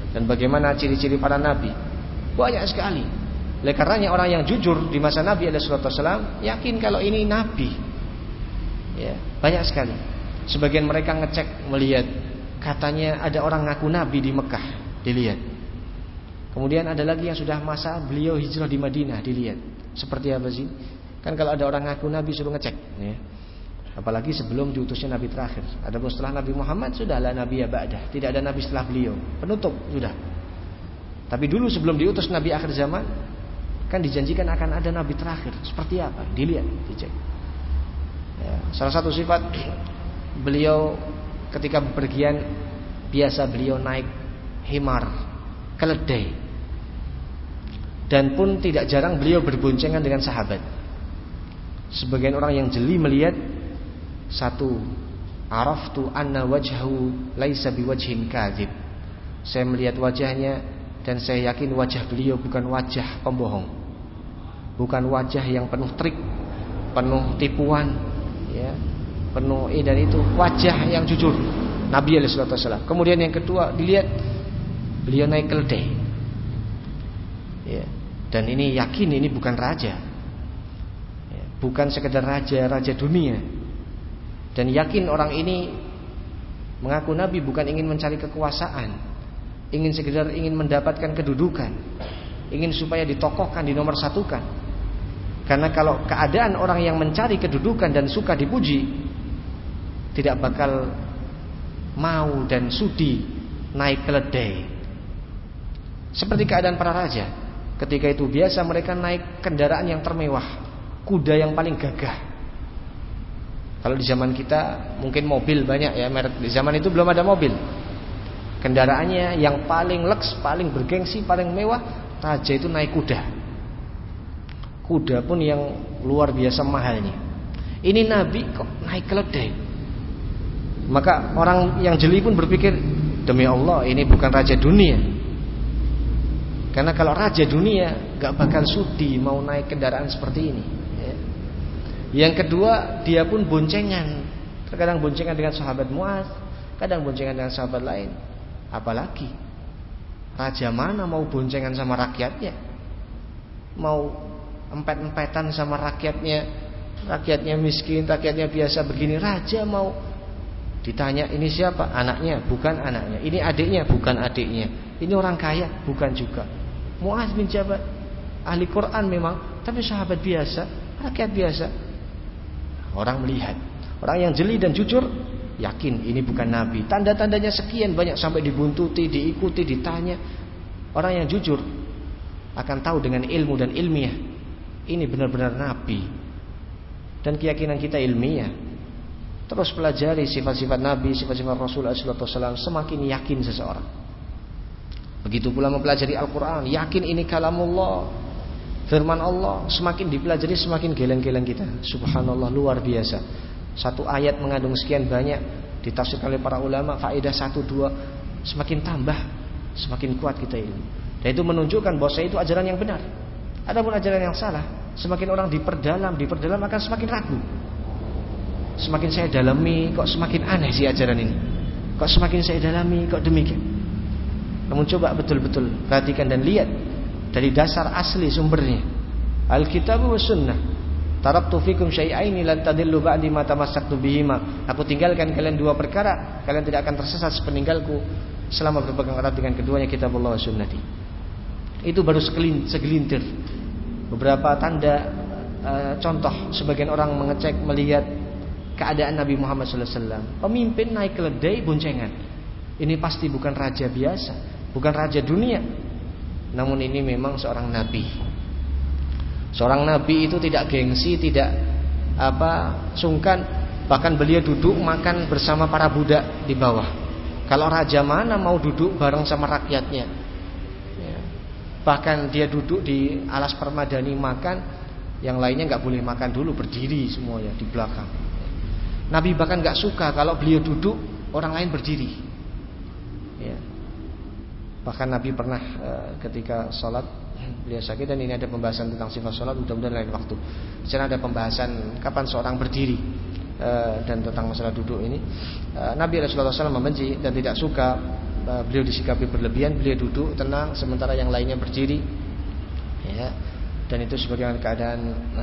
Dan bagaimana ciri-ciri para nabi? Banyak sekali. Oleh karenanya orang yang jujur di masa Nabi alaihi wasallam yakin kalau ini nabi. Ya, banyak sekali. Sebagian mereka ngecek melihat katanya ada orang ngaku nabi di Mekah, dilihat. Kemudian ada lagi yang sudah masa beliau hijrah di Madinah, dilihat. Seperti apa sih? Kan kalau ada orang ngaku nabi suruh ngecek, ya. Apalagi sebelum diutusnya nabi terakhir. Adapun setelah Nabi Muhammad sudahlah nabi ya ba'dah. Tidak ada nabi setelah beliau. Penutup sudah. Tapi dulu sebelum diutus nabi akhir zaman, kan dijanjikan akan ada nabi terakhir. Seperti apa? Dilihat, dicek. Ya, salah satu sifat beliau ketika bepergian, biasa beliau naik himar, keledai. Dan pun tidak jarang beliau berboncengan dengan sahabat. Sebagian orang yang jeli melihat, satu, araftu anna wajhahu laisa biwajhin kadzib. Saya melihat wajahnya dan saya yakin wajah beliau bukan wajah pembohong. Bukan wajah yang penuh trik, penuh tipuan, ya, penuh ini dan itu, wajah yang jujur Nabi alaihi wasallam. Kemudian yang kedua, dilihat beliau naik keledai. Ya, dan ini yakin ini bukan raja. Ya, bukan sekedar raja, raja dunia. Dan yakin orang ini mengaku nabi bukan ingin mencari kekuasaan, ingin sekedar ingin mendapatkan kedudukan, ingin supaya ditokohkan, dinomorsatukan. Karena kalau keadaan orang yang mencari kedudukan dan suka dipuji, tidak bakal mau dan sudi naik keledai. Seperti keadaan para raja, ketika itu biasa mereka naik kendaraan yang termewah, kuda yang paling gagah. Kalau di zaman kita mungkin mobil banyak ya, merek. Di zaman itu belum ada mobil. Kendaraannya yang paling leks, paling bergengsi, paling mewah, raja itu naik kuda. Kuda pun yang luar biasa mahalnya. Ini nabi kok naik keledai. Maka orang yang jeli pun berpikir, demi Allah ini bukan raja dunia. Karena kalau raja dunia gak bakal sudi mau naik kendaraan seperti ini. Yang kedua, dia pun boncengan. Terkadang boncengan dengan sahabat Muaz, kadang boncengan dengan sahabat lain. Apalagi raja mana mau boncengan sama rakyatnya, mau empet-empetan sama rakyatnya, rakyatnya miskin, rakyatnya biasa begini. Raja mau ditanya ini siapa? Anaknya, bukan anaknya. Ini adiknya, bukan adiknya. Ini orang kaya, bukan juga. Muaz bin Jabal ahli Quran memang, tapi sahabat biasa, rakyat biasa. Orang melihat, orang yang jeli dan jujur yakin ini bukan nabi. Tanda-tandanya sekian banyak sampai dibuntuti, diikuti, ditanya. Orang yang jujur akan tahu dengan ilmu dan ilmiah, ini benar-benar nabi. Dan keyakinan kita ilmiah. Terus pelajari sifat-sifat nabi, sifat-sifat Rasulullah shallallahu alaihi wasallam, semakin yakin seseorang. Begitu pula mempelajari Al-Quran, yakin ini kalamullah, firman Allah. Semakin dipelajari semakin geleng-geleng kita. Subhanallah, luar biasa. Satu ayat mengandung sekian banyak, ditafsirkan oleh para ulama, faedah satu dua, semakin tambah, semakin kuat kita ilmu. Dan itu menunjukkan bahwa itu ajaran yang benar. Adapun ajaran yang salah, semakin orang diperdalam, diperdalam akan semakin ragu. Semakin saya dalami, kok semakin aneh sih ajaran ini. Kok semakin saya dalami, kok demikian. Namun coba betul-betul perhatikan dan lihat dari dasar asli sumbernya, Alkitab wa Sunnah. Taraktu fikum syai'aini lan tadillu ba'di ma tamassaktu bihima. Aku tinggalkan kalian dua perkara, kalian tidak akan tersesat sepeninggalku selama berpegang erat dengan keduanya, kitab Allah wa sunnati. Itu baru segelintir beberapa tanda, e, contoh sebagian orang mengecek melihat keadaan Nabi Muhammad shallallahu alaihi wasallam. Pemimpin naik keledai boncengan. Ini pasti bukan raja biasa, bukan raja dunia. Namun ini memang seorang nabi. Seorang nabi itu tidak gengsi, tidak apa sungkan. Bahkan beliau duduk makan bersama para budak di bawah. Kalau raja mana mau duduk bareng sama rakyatnya, ya. Bahkan dia duduk di alas permadani makan, yang lainnya gak boleh makan dulu, berdiri semuanya di belakang. Nabi bahkan gak suka kalau beliau duduk, orang lain berdiri, ya. Bahkan Nabi pernah e, ketika sholat beliau sakit, dan ini ada pembahasan tentang sifat sholat, mudah-mudahan lain waktu. Di sana ada pembahasan kapan seorang berdiri e, dan tentang masalah duduk ini. e, Nabi Rasulullah shallallahu alaihi wasallam membenci dan tidak suka beliau disikapi berlebihan, beliau duduk tenang sementara yang lainnya berdiri. Ya. Dan itu sebagaimana keadaan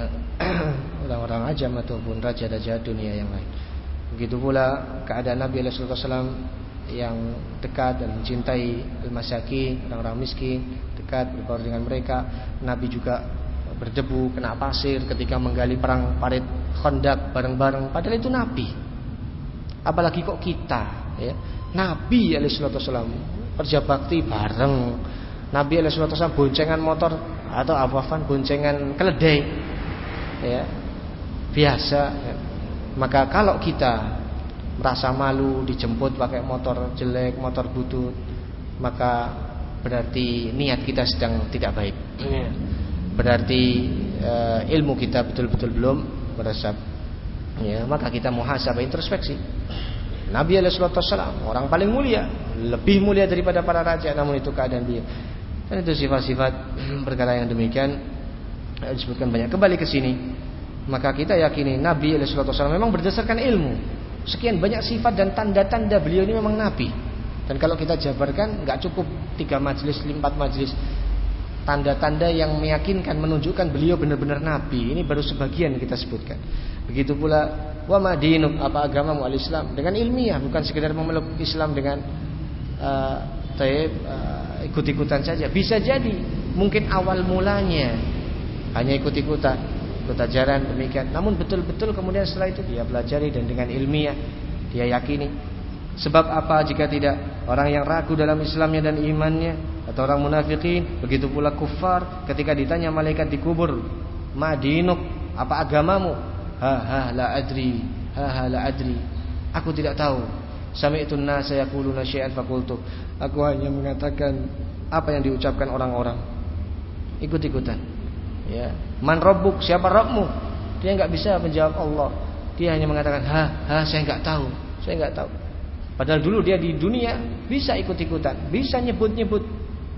orang-orang ajam ataupun raja-raja dunia yang lain. Begitu pula keadaan Nabi sallallahu alaihi wasallam yang dekat dan mencintai al-masakin, orang-orang miskin, dekat berbaur dengan mereka. Nabi juga berdebu, kena pasir ketika menggali perang parit Khandaq bareng-bareng. Padahal itu Nabi. Apalagi kok kita, ya. Nabi alaihi wasallam kerja bakti bareng. Nabi alaihi wasallam boncengan motor atau apa-apa boncengan keledai, ya, biasa. Ya. Maka kalau kita merasa malu dijemput pakai motor jelek, motor butut, maka berarti niat kita sedang tidak baik. Ya. Berarti uh, ilmu kita betul-betul belum meresap. Ya, maka kita muhasabah, introspeksi. Nabi alaihi wasallam orang paling mulia, lebih mulia daripada para raja, namun itu keadaan beliau. Dan itu sifat-sifat perkara yang demikian disebutkan banyak. Kembali ke sini, maka kita yakini Nabi alaihi wasallam memang berdasarkan ilmu. Sekian banyak sifat dan tanda-tanda beliau ini memang Nabi. Dan kalau kita jabarkan, nggak cukup tiga majelis, empat majelis. Tanda-tanda yang meyakinkan, menunjukkan beliau benar-benar Nabi. Ini baru sebagian yang kita sebutkan. Begitu pula wa ma dinuk, apa agamamu, al-Islam, dengan ilmiah, bukan sekedar memeluk Islam dengan uh, taib, uh, ikut-ikutan saja. Bisa jadi mungkin awal mulanya hanya ikut-ikutan, ikut ajaran demikian. Namun betul-betul kemudian setelah itu dia pelajari dan dengan ilmiah dia yakini. Sebab apa jika tidak orang yang ragu dalam Islamnya dan imannya, atau orang munafikin, begitu pula kufar ketika ditanya malaikat di kubur, ma dinuk, apa agamamu? Ha ha la adri, ha ha la adri. Aku tidak tahu. Sami'tun nasa yaquluna syai'an faqultu. Aku hanya mengatakan apa yang diucapkan orang-orang. Ikut-ikutan. Ya. Man rabbuk, siapa Rabbmu? Dia enggak bisa menjawab Allah. Dia hanya mengatakan ha ha saya enggak tahu. Saya enggak tahu. Padahal dulu dia di dunia bisa ikut-ikutan, bisa nyebut-nyebut.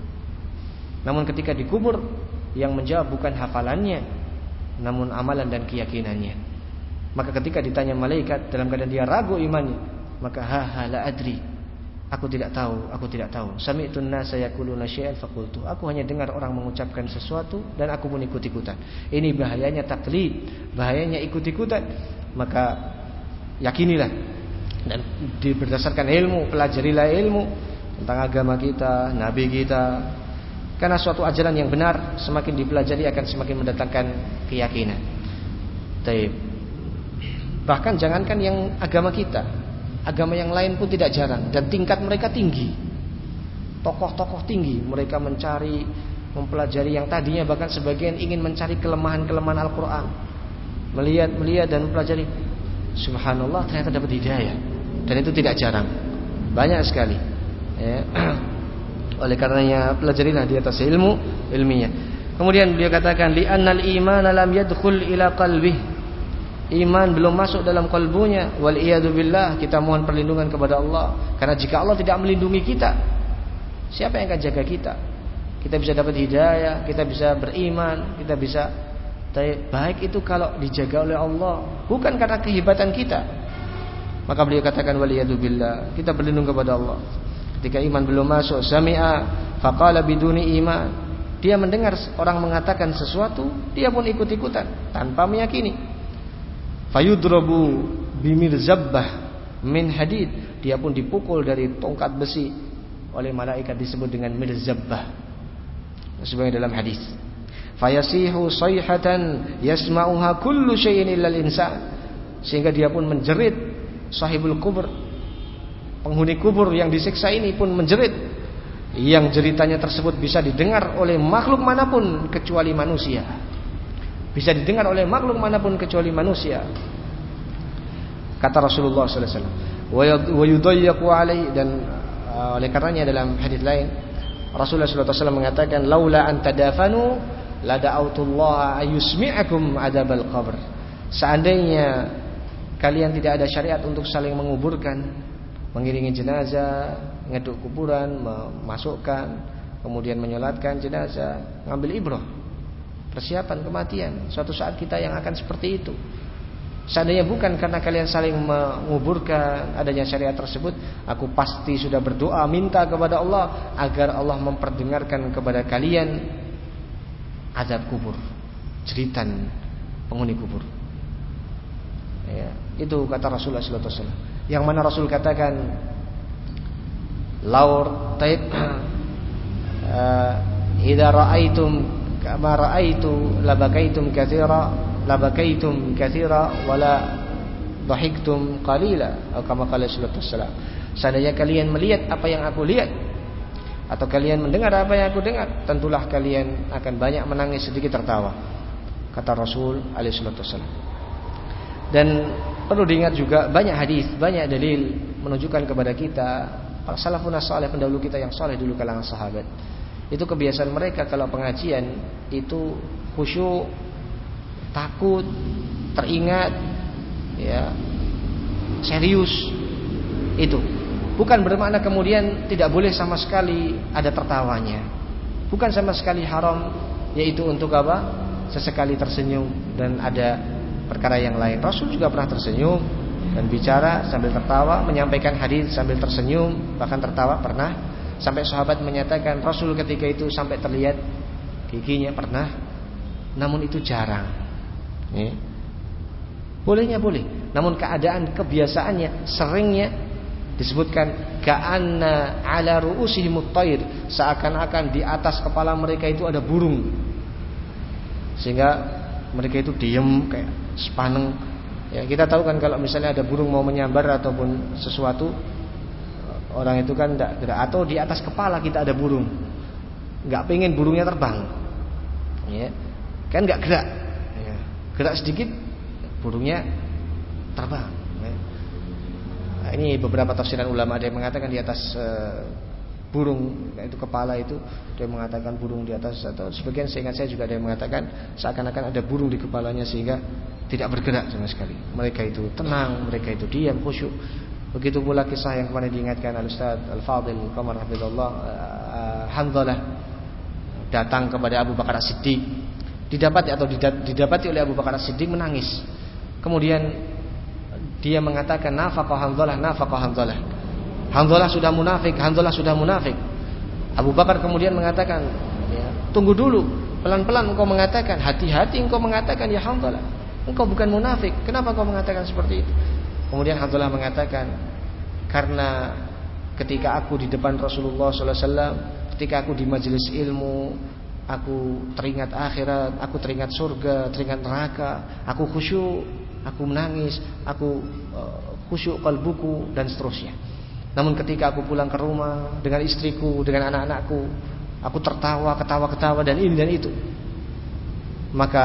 Namun ketika dikubur, yang menjawab bukan hafalannya, namun amalan dan keyakinannya. Maka ketika ditanya malaikat dalam keadaan dia ragu imannya, maka ha ha la adri, aku tidak tahu, aku tidak tahu. Sami'tun nasa yaquluna syai'an faqultu. Aku hanya dengar orang mengucapkan sesuatu dan aku pun ikut-ikutan. Ini bahayanya taklid, bahayanya ikut-ikutan. Maka yakinilah dan berdasarkan ilmu, pelajarilah ilmu tentang agama kita, nabi kita. Karena suatu ajaran yang benar semakin dipelajari akan semakin mendatangkan keyakinan. Taib. Bahkan jangankan yang agama kita, agama yang lain pun tidak jarang dan tingkat mereka tinggi. Tokoh-tokoh tinggi, mereka mencari, mempelajari yang tadinya bahkan sebagian ingin mencari kelemahan-kelemahan Al-Qur'an. Melihat-melihat dan mempelajari. Subhanallah, ternyata dapat hidayah. Dan itu tidak jarang, banyak sekali. Ya. Oleh karenanya pelajarilah di atas ilmu, ilmiah. Kemudian beliau katakan li annal iman lam yadkhul ila qalbi. Iman belum masuk dalam kalbunya. Wal iyadu billah, kita mohon perlindungan kepada Allah. Karena jika Allah tidak melindungi kita, siapa yang akan jaga kita? Kita bisa dapat hidayah, kita bisa beriman, kita bisa baik itu kalau dijaga oleh Allah, bukan karena kehebatan kita. Maka beliau katakan waliyadu billah, kita berlindung kepada Allah. Ketika iman belum masuk, sami'a faqala biduni iman, dia mendengar orang mengatakan sesuatu, dia pun ikut-ikutan tanpa meyakini. Fayudrabu bimirzabbah min hadid, dia pun dipukul dari tongkat besi oleh malaikat disebut dengan mirzabbah. Sebagaimana dalam hadis. Fayasihu sayhatan yasma'uha kullu syai'in illal insan, sehingga dia pun menjerit, sahibul kubur, penghuni kubur yang disiksa ini pun menjerit, yang jeritanya tersebut bisa didengar oleh makhluk manapun kecuali manusia. Bisa didengar oleh makhluk manapun kecuali manusia. Kata Rasulullah sallallahu alaihi wasallam, wa yudayyaqu alaihi, dan uh, oleh karenanya dalam hadis lain Rasulullah sallallahu alaihi wasallam mengatakan, laula an tadafanu la da'autullaha ayusmi'akum adzabal qabr. Seandainya kalian tidak ada syariat untuk saling menguburkan, mengiringi jenazah, ngeduk kuburan, memasukkan, kemudian menyolatkan jenazah, ngambil ibrah, persiapan kematian. Suatu saat kita yang akan seperti itu. Seandainya bukan karena kalian saling menguburkan adanya syariat tersebut, aku pasti sudah berdoa minta kepada Allah agar Allah memperdengarkan kepada kalian azab kubur, jeritan penghuni kubur. Ya, itu kata Rasulullah sallallahu alaihi wasallam. Yang mana Rasul katakan, "Laur taib idza ra'aitum kama ra'aitu labakaitum katsira." Labakaitum katsira wala dhahiktum qalila, atau kama qala sallallahu alaihi wasallam. Seandainya kalian melihat apa yang aku lihat atau kalian mendengar apa yang aku dengar, tentulah kalian akan banyak menangis, sedikit tertawa, kata Rasul alaihi wasallam. Dan perlu diingat juga banyak hadis, banyak dalil menunjukkan kepada kita para salafun saleh, pendahulu kita yang saleh dulu kalangan sahabat. Itu kebiasaan mereka kalau pengajian itu khusyuk, takut, teringat, ya, serius. Itu bukan bermakna kemudian tidak boleh sama sekali ada tertawanya. Bukan sama sekali haram, yaitu untuk apa? Sesekali tersenyum dan ada perkara yang lain. Rasul juga pernah tersenyum dan bicara sambil tertawa, menyampaikan hadis sambil tersenyum, bahkan tertawa pernah. Sampai sahabat menyatakan Rasul ketika itu sampai terlihat giginya pernah. Namun itu jarang. Ya. Bolehnya boleh, namun keadaan kebiasaannya seringnya disebutkan ka'anna ala ru'usihimut thair, seakan-akan di atas kepala mereka itu ada burung, sehingga mereka itu diam kayak sepaneng. Ya, kita tahu kan kalau misalnya ada burung mau menyambar ataupun sesuatu, orang itu kan tidak gerak. Atau di atas kepala kita ada burung, nggak pengen burungnya terbang, ya, kan nggak gerak. Gerak sedikit burungnya terbang. Nah, ini beberapa tafsiran ulama, ada yang mengatakan di atas uh, burung, itu kepala itu, ada yang mengatakan burung di atas, atau sebagian seingat saya juga ada yang mengatakan seakan-akan ada burung di kepalanya sehingga tidak bergerak sama sekali. Mereka itu tenang, mereka itu diam, khusyuk. Begitu pula kisah yang kemarin diingatkan Al-Ustaz Al-Fadil Qamar hafizallah, uh, Hanzalah datang kepada Abu Bakar As-Siddiq, didapati atau didapati oleh Abu Bakar As-Siddiq menangis. Kemudian dia mengatakan nafaqah Hanzalah, nafaqah Hanzalah. Hanzalah sudah munafik, Hanzalah sudah munafik. Abu Bakar kemudian mengatakan, ya, tunggu dulu, pelan-pelan engkau mengatakan, hati-hati engkau mengatakan ya Hanzalah, engkau bukan munafik. Kenapa engkau mengatakan seperti itu? Kemudian Hanzalah mengatakan, karena ketika aku di depan Rasulullah sallallahu alaihi wasallam, ketika aku di majelis ilmu, aku teringat akhirat, aku teringat surga, teringat neraka, aku khusyuk, aku menangis, aku uh, khusyuk qalbuku dan seterusnya. Namun ketika aku pulang ke rumah dengan istriku, dengan anak-anakku, aku tertawa, ketawa-ketawa dan ini dan itu. Maka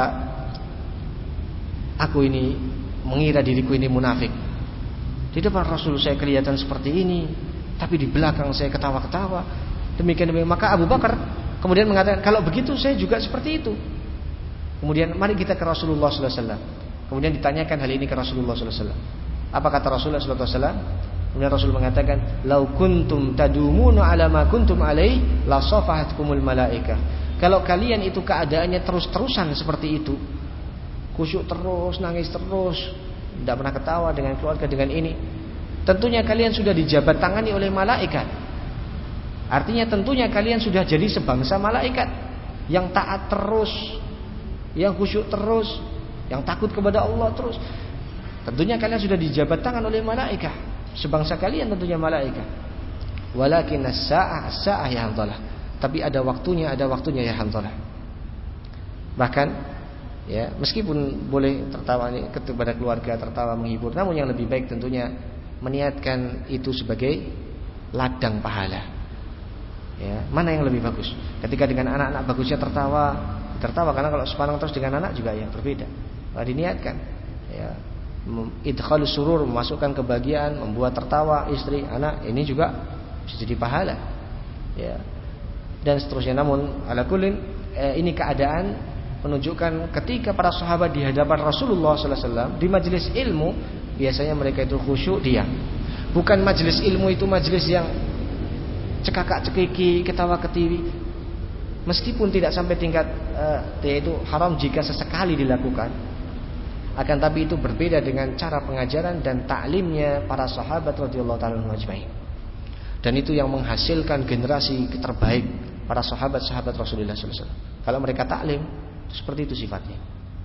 aku ini mengira diriku ini munafik. Di depan Rasul saya kelihatan seperti ini, tapi di belakang saya ketawa-ketawa. Demikian demikian. Maka Abu Bakar kemudian mengatakan, kalau begitu saya juga seperti itu. Kemudian mari kita ke Rasulullah sallallahu alaihi wasallam. Kemudian ditanyakan hal ini ke Rasulullah sallallahu alaihi wasallam. Apa kata Rasulullah sallallahu alaihi wasallam? Kemudian Rasul mengatakan, "Lau kuntum tadumuna ala ma kuntum alaihi la safahatkumul malaikah." Kalau kalian itu keadaannya terus-terusan seperti itu, khusyuk terus, nangis terus, tidak pernah ketawa dengan keluarga, dengan ini, tentunya kalian sudah dijabat tangani oleh malaikat. Artinya tentunya kalian sudah jadi sebangsa malaikat yang taat terus, yang khusyuk terus, yang takut kepada Allah terus. Tentunya kalian sudah dijabat tangan oleh malaikat, sebangsa kalian tentunya malaikat. Walakin as-sa'ah as-sa'ah ya Hanzalah. Tapi ada waktunya, ada waktunya ya Hanzalah. Bahkan ya, meskipun boleh tertawa kepada keluarga, tertawa menghibur, namun yang lebih baik tentunya meniatkan itu sebagai ladang pahala. Ya, mana yang lebih bagus? Ketika dengan anak-anak bagusnya tertawa, tertawa karena kalau sepanang terus dengan anak juga ya berbeda. Maka diniatkan, ya, idkhalus surur, memasukkan kebahagiaan, membuat tertawa istri, anak, ini juga bisa jadi pahala. Ya. Dan seterusnya. Namun ala kullin, eh, ini keadaan menunjukkan ketika para sahabat di hadapan Rasulullah sallallahu alaihi wasallam di majelis ilmu, biasanya mereka itu khusyuk, diam. Bukan majelis ilmu itu majelis yang cekakak cekiki, ketawa ketiwi. Meskipun tidak sampai tingkat uh, yaitu haram jika sesekali dilakukan. Akan tapi itu berbeda dengan cara pengajaran dan taklimnya para sahabat radhiyallahu ta'ala anhum ajmain. Dan itu yang menghasilkan generasi terbaik para sahabat-sahabat Rasulullah sallallahu alaihi wasallam. Kalau mereka taklim seperti itu sifatnya.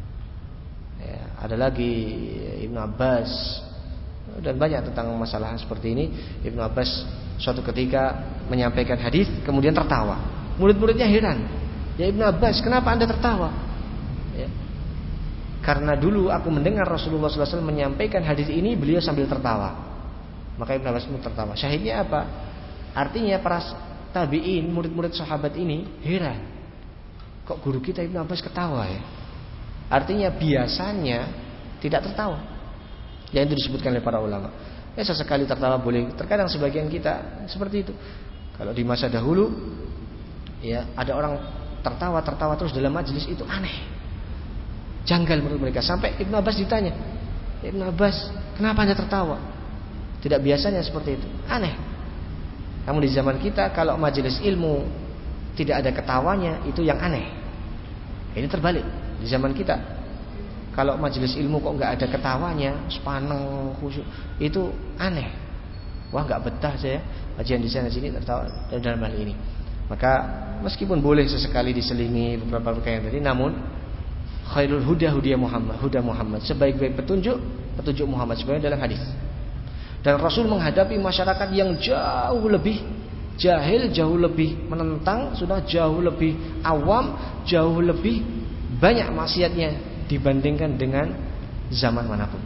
Ya, ada lagi Ibnu Abbas dan banyak tentang masalah seperti ini. Ibnu Abbas suatu ketika menyampaikan hadis kemudian tertawa. Murid-muridnya heran. Ya Ibnu Abbas, kenapa Anda tertawa? Ya. Karena dulu aku mendengar Rasulullah sallallahu alaihi wasallam menyampaikan hadis ini, beliau sambil tertawa. Maka Ibnu Abbas pun tertawa. Syahidnya apa? Artinya para tabi'in, murid-murid sahabat ini heran. Kok guru kita Ibnu Abbas ketawa ya? Artinya biasanya tidak tertawa. Yang itu disebutkan oleh para ulama. Ya sesekali tertawa boleh. Terkadang sebagian kita seperti itu. Kalau di masa dahulu, ya ada orang tertawa-tertawa terus dalam majelis, itu aneh, janggal menurut mereka. Sampai Ibnu Abbas ditanya, Ibnu Abbas, kenapa Anda tertawa? Tidak biasanya seperti itu, aneh. Namun di zaman kita kalau majelis ilmu tidak ada ketawanya, itu yang aneh. Ini terbalik. Di zaman kita kalau majelis ilmu kok nggak ada ketawanya, sepaneng khusyuk, itu aneh. Wah, nggak betah saya kajian di sana sini tertawa dalam hal ini. Maka meskipun boleh sesekali diselingi beberapa perkara tadi, namun khairul huda huda Muhammad, huda Muhammad, sebaik-baik petunjuk petunjuk Muhammad sebenarnya dalam hadis. Dan Rasul menghadapi masyarakat yang jauh lebih jahil, jauh lebih menentang, sudah jauh lebih awam, jauh lebih banyak maksiatnya dibandingkan dengan zaman manapun.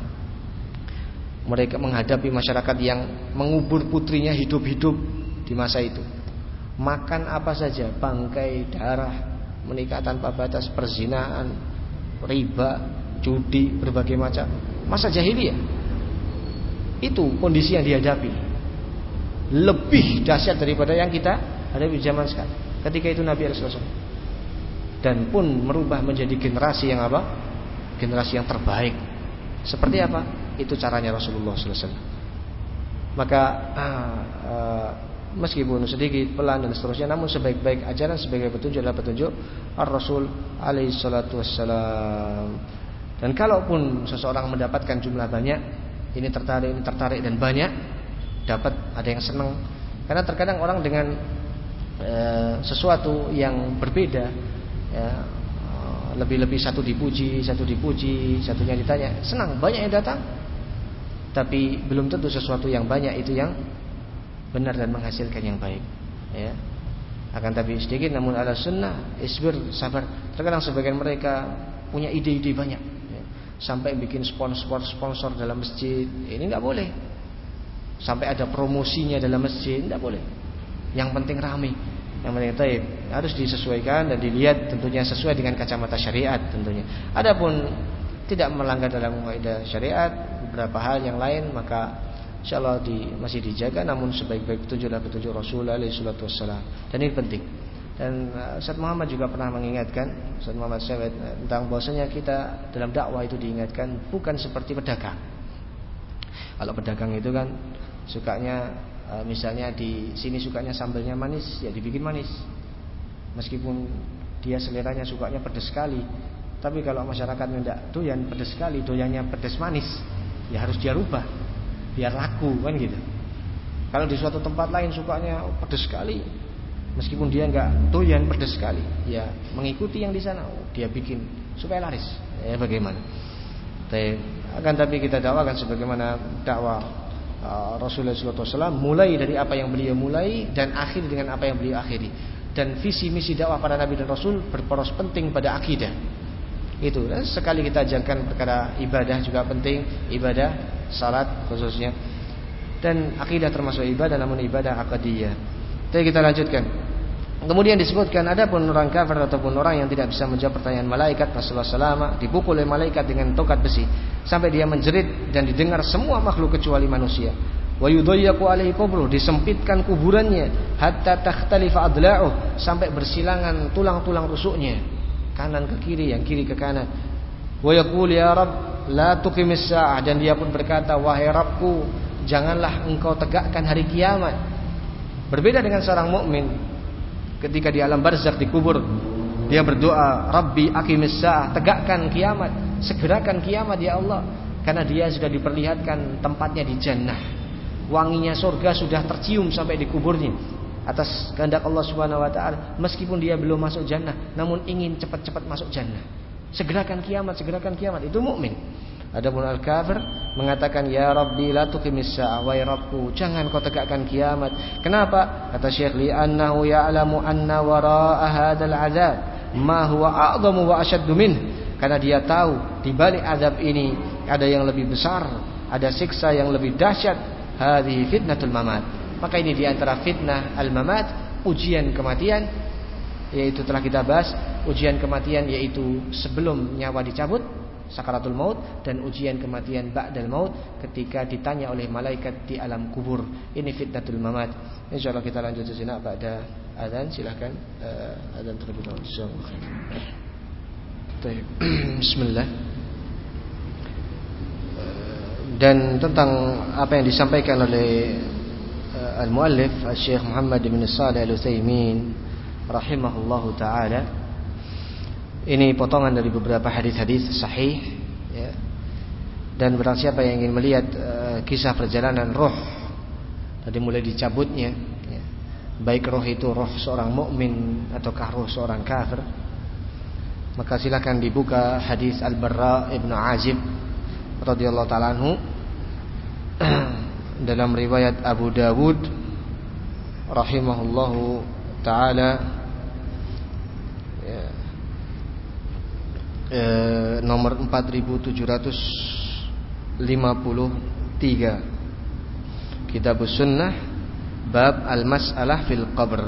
Mereka menghadapi masyarakat yang mengubur putrinya hidup-hidup di masa itu. Makan apa saja, bangkai, darah, menikah tanpa batas, perzinahan, riba, judi, berbagai macam. Masa jahiliyah. Itu kondisi yang dihadapi. Lebih dahsyat daripada yang kita hadapi zaman sekarang. Ketika itu Nabi sallallahu alaihi wasallam. Dan pun merubah menjadi generasi yang apa? Generasi yang terbaik. Seperti apa? Itu caranya Rasulullah sallallahu alaihi wasallam. Maka ah, ah, meskipun sedikit, pelan dan seterusnya, namun sebaik-baik ajaran, sebaik-baik petunjuk adalah petunjuk Ar-Rasul alaihi salatu wassalam. Dan kalaupun seseorang mendapatkan jumlah banyak, ini tertarik, ini tertarik dan banyak, dapat, ada yang senang. Karena terkadang orang dengan e, sesuatu yang berbeda, ya, lebih-lebih satu dipuji, satu dipuji, satunya ditanya, senang, banyak yang datang. Tapi belum tentu sesuatu yang banyak itu yang benar dan menghasilkan yang baik, ya. Akan tapi sedikit, namun ala sunnah, isbir, sabar. Terkadang sebagian mereka punya ide-ide banyak, ya. Sampai bikin sponsor-sponsor dalam masjid, ini tidak boleh. Sampai ada promosinya dalam masjid, tidak boleh. Yang penting ramai, yang penting taib. Harus disesuaikan dan dilihat tentunya sesuai dengan kacamata syariat tentunya. Adapun tidak melanggar dalam kaidah syariat beberapa hal yang lain, maka insyaallah di, masih dijaga, namun sebaik-baik petunjuk adalah petunjuk Rasul alaihi salatu wassalam. Dan ini penting. Dan uh, Ustaz Muhammad juga pernah mengingatkan, Ustaz Muhammad Syawed, tentang bahwasanya kita dalam dakwah itu diingatkan bukan seperti pedagang. Kalau pedagang itu kan sukanya uh, misalnya di sini sukanya sambalnya manis, ya dibikin manis. Meskipun dia seleranya sukanya pedas sekali, tapi kalau masyarakatnya tidak doyan pedas sekali, doyannya pedas manis, ya harus dia rubah biar laku, kan gitu. Kalau di suatu tempat lain sukanya pedas sekali, meskipun dia nggak doyan pedas sekali, ya mengikuti yang di sana, oh, dia bikin supaya laris. Ya bagaimana? Tapi, akan tapi kita dakwakan sebagaimana dakwah uh, Rasulullah sallallahu alaihi wasallam, mulai dari apa yang beliau mulai dan akhir dengan apa yang beliau akhiri. Dan visi misi dakwah para nabi dan rasul berporos penting pada akidah. Itu, dan sekali kita ajarkan perkara ibadah juga penting, ibadah salat khususnya, dan akidah termasuk ibadah, namun ibadah aqdiyah. Jadi kita lanjutkan. Kemudian disebutkan adapun orang kafir ataupun orang yang tidak bisa menjawab pertanyaan malaikat, Rasulullah sallallahu alaihi wasallam dipukul oleh malaikat dengan tongkat besi sampai dia menjerit dan didengar semua makhluk kecuali manusia. Wa yudayyaqu alaihi qabruh, disempitkan kuburannya, hatta takhtalifa adla'uh, sampai bersilangan tulang-tulang rusuknya, kanan ke kiri, yang kiri ke kanan. Wa yaqul ya Rabb la tuqimis sa'ah, dan dia pun berkata, wahai Rabbku, janganlah engkau tegakkan hari kiamat. Berbeda dengan seorang mukmin ketika di alam barzakh, di kubur, dia berdoa, Rabbi aqimis sa'ah, tegakkan kiamat. segerakan kiamat ya Allah, karena dia sudah diperlihatkan tempatnya di jannah. Wanginya surga sudah tercium sampai di kuburnya atas kehendak Allah Subhanahu wa taala, meskipun dia belum masuk jannah namun ingin cepat-cepat masuk jannah. Segerakan kiamat, segerakan kiamat, itu mukmin. Adapun al-kafir mengatakan ya Rabbi la tuqimis sa'ah, wahai Rabbku jangan kau tegakkan kiamat. Kenapa? Kata Syekh, li annahu ya'lamu anna wara'a hadzal 'adzab ma huwa a'dhamu wa ashaddu min. Karena dia tahu di balik azab ini ada yang lebih besar, ada siksa yang lebih dahsyat. Hadhihi fitnatul mamat. Maka ini di antara fitnah al-mamat, ujian kematian, yaitu telah kita bahas ujian kematian yaitu sebelum nyawa dicabut, sakaratul maut, dan ujian kematian ba'dal maut ketika ditanya oleh malaikat di alam kubur. Ini fitnatul mamat. Insyaallah kita lanjut sejenak pada azan. Silakan uh, azan terlebih dahulu. Bismillah. Dan tentang apa yang disampaikan oleh uh, al-muallif Syekh Muhammad bin Shalih Al-Utsaimin rahimahullahu taala, ini potongan dari beberapa hadis-hadis sahih ya. Dan barang siapa yang ingin melihat uh, kisah perjalanan roh dari mulai dicabutnya ya, baik roh itu roh seorang mukmin ataukah roh seorang kafir, maka silakan dibuka hadis Al-Barra ibnu Azib radhiyallahu taala anhu dalam riwayat Abu Dawud rahimahullahu taala ya, e, nomor empat ribu tujuh ratus lima puluh tiga, Kitabus Sunnah, bab al-mas'alah fil qabr,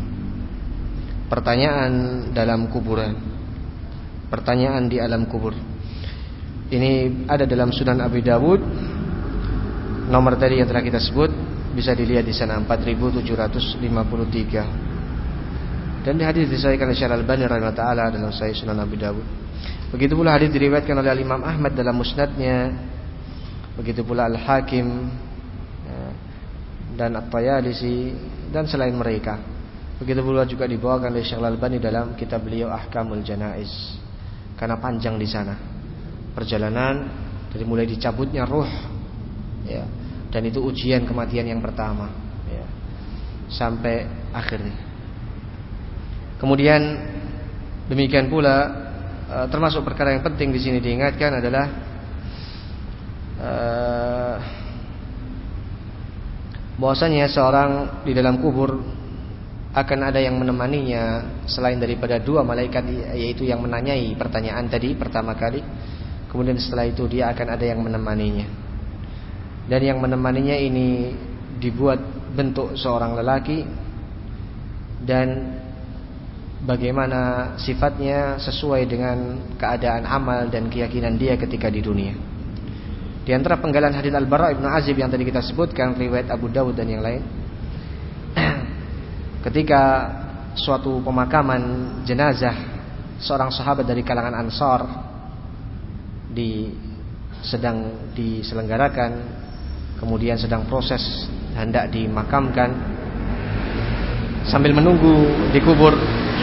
pertanyaan dalam kuburan, pertanyaan di alam kubur. Ini ada dalam Sunan Abi Dawud. Nomor tadi yang telah kita sebut bisa dilihat di sana empat ribu tujuh ratus lima puluh tiga. Dan di hadis disahihkan oleh Syekh Al-Albani rahimahullah taala dalam Sahih Sunan Abi Dawud. Begitu pula hadis diriwayatkan oleh Imam Ahmad dalam Musnadnya. Begitu pula Al-Hakim ya, dan At-Tayalisi dan selain mereka. Begitu pula juga dibawakan oleh Syekh Al-Albani dalam kitab beliau Ahkamul Janaiz. Karena panjang di sana perjalanan dari mulai dicabutnya ruh ya, dan itu ujian kematian yang pertama ya, sampai akhirnya. Kemudian demikian pula e, termasuk perkara yang penting di sini diingatkan adalah e, bahwasanya seorang di dalam kubur akan ada yang menemaninya selain daripada dua malaikat, yaitu yang menanyai pertanyaan tadi pertama kali. Kemudian setelah itu dia akan ada yang menemaninya. Dan yang menemaninya ini dibuat bentuk seorang lelaki, dan bagaimana sifatnya sesuai dengan keadaan amal dan keyakinan dia ketika di dunia. Di antara penggalan hadits Al-Barra ibnu Azib yang tadi kita sebutkan, riwayat Abu Dawud dan yang lain, ketika suatu pemakaman jenazah seorang sahabat dari kalangan Ansar di sedang diselenggarakan, kemudian sedang proses hendak dimakamkan, sambil menunggu dikubur,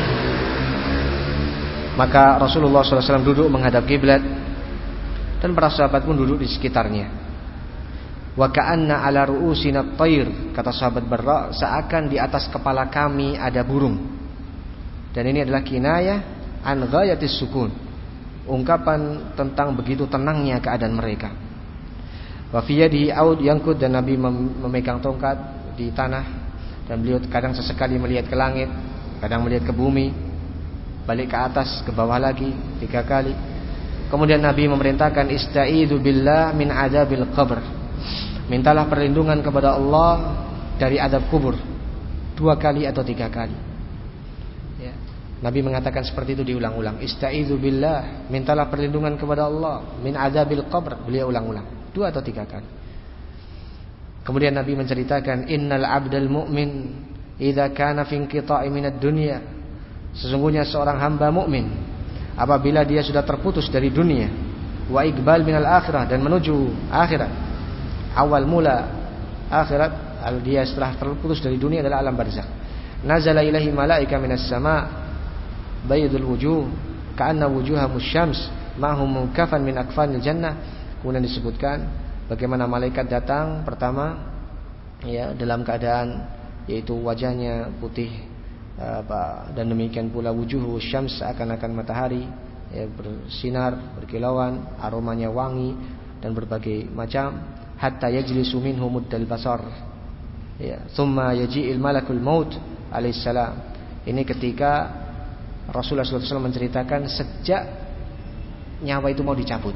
maka Rasulullah shallallahu alaihi wasallam duduk menghadap kiblat dan para sahabat pun duduk di sekitarnya. Wa ka'anna ala ru'usina at-tayr, kata sahabat Barra, seakan di atas kepala kami ada burung. Dan ini adalah kinayah an ghayatis sukun, ungkapan tentang begitu tenangnya keadaan mereka. Wa fi yadihi aud yangkud, dan Nabi memegang tongkat di tanah, dan beliau kadang sesekali melihat ke langit, kadang melihat ke bumi, balik ke atas, ke bawah lagi tiga kali. Kemudian Nabi memerintahkan istaizu billah min adzabil qabr, mintalah perlindungan kepada Allah dari azab kubur, dua kali atau tiga kali ya. Nabi mengatakan seperti itu diulang-ulang, istaizu billah, mintalah perlindungan kepada Allah min adzabil qabr, beliau ulang-ulang dua atau tiga kali. Kemudian Nabi menceritakan innal abdal mu'min idza kana fi inqita'i minad dunya, sesungguhnya seorang hamba mukmin apabila dia sudah terputus dari dunia, wa iqbal minal akhirah, dan menuju akhirat, awal mula akhirat, dia setelah terputus dari dunia adalah alam barzakh. Nazala ilahi malaika minas sama baydul wujuh ka'anna wujuhamus syams ma'hum kafan min akfanil jannah. Kemudian disebutkan bagaimana malaikat datang pertama ya dalam keadaan yaitu wajahnya putih apa, dan demikian pula wujuhu syams seakan-akan matahari ya, bersinar, berkilauan, aromanya wangi dan berbagai macam, hatta yajlisu minhu muddal basar ya, thumma yaji'il malakul maut alaihissalam. Ini ketika Rasulullah shallallahu alaihi wasallam menceritakan sejak nyawa itu mau dicabut,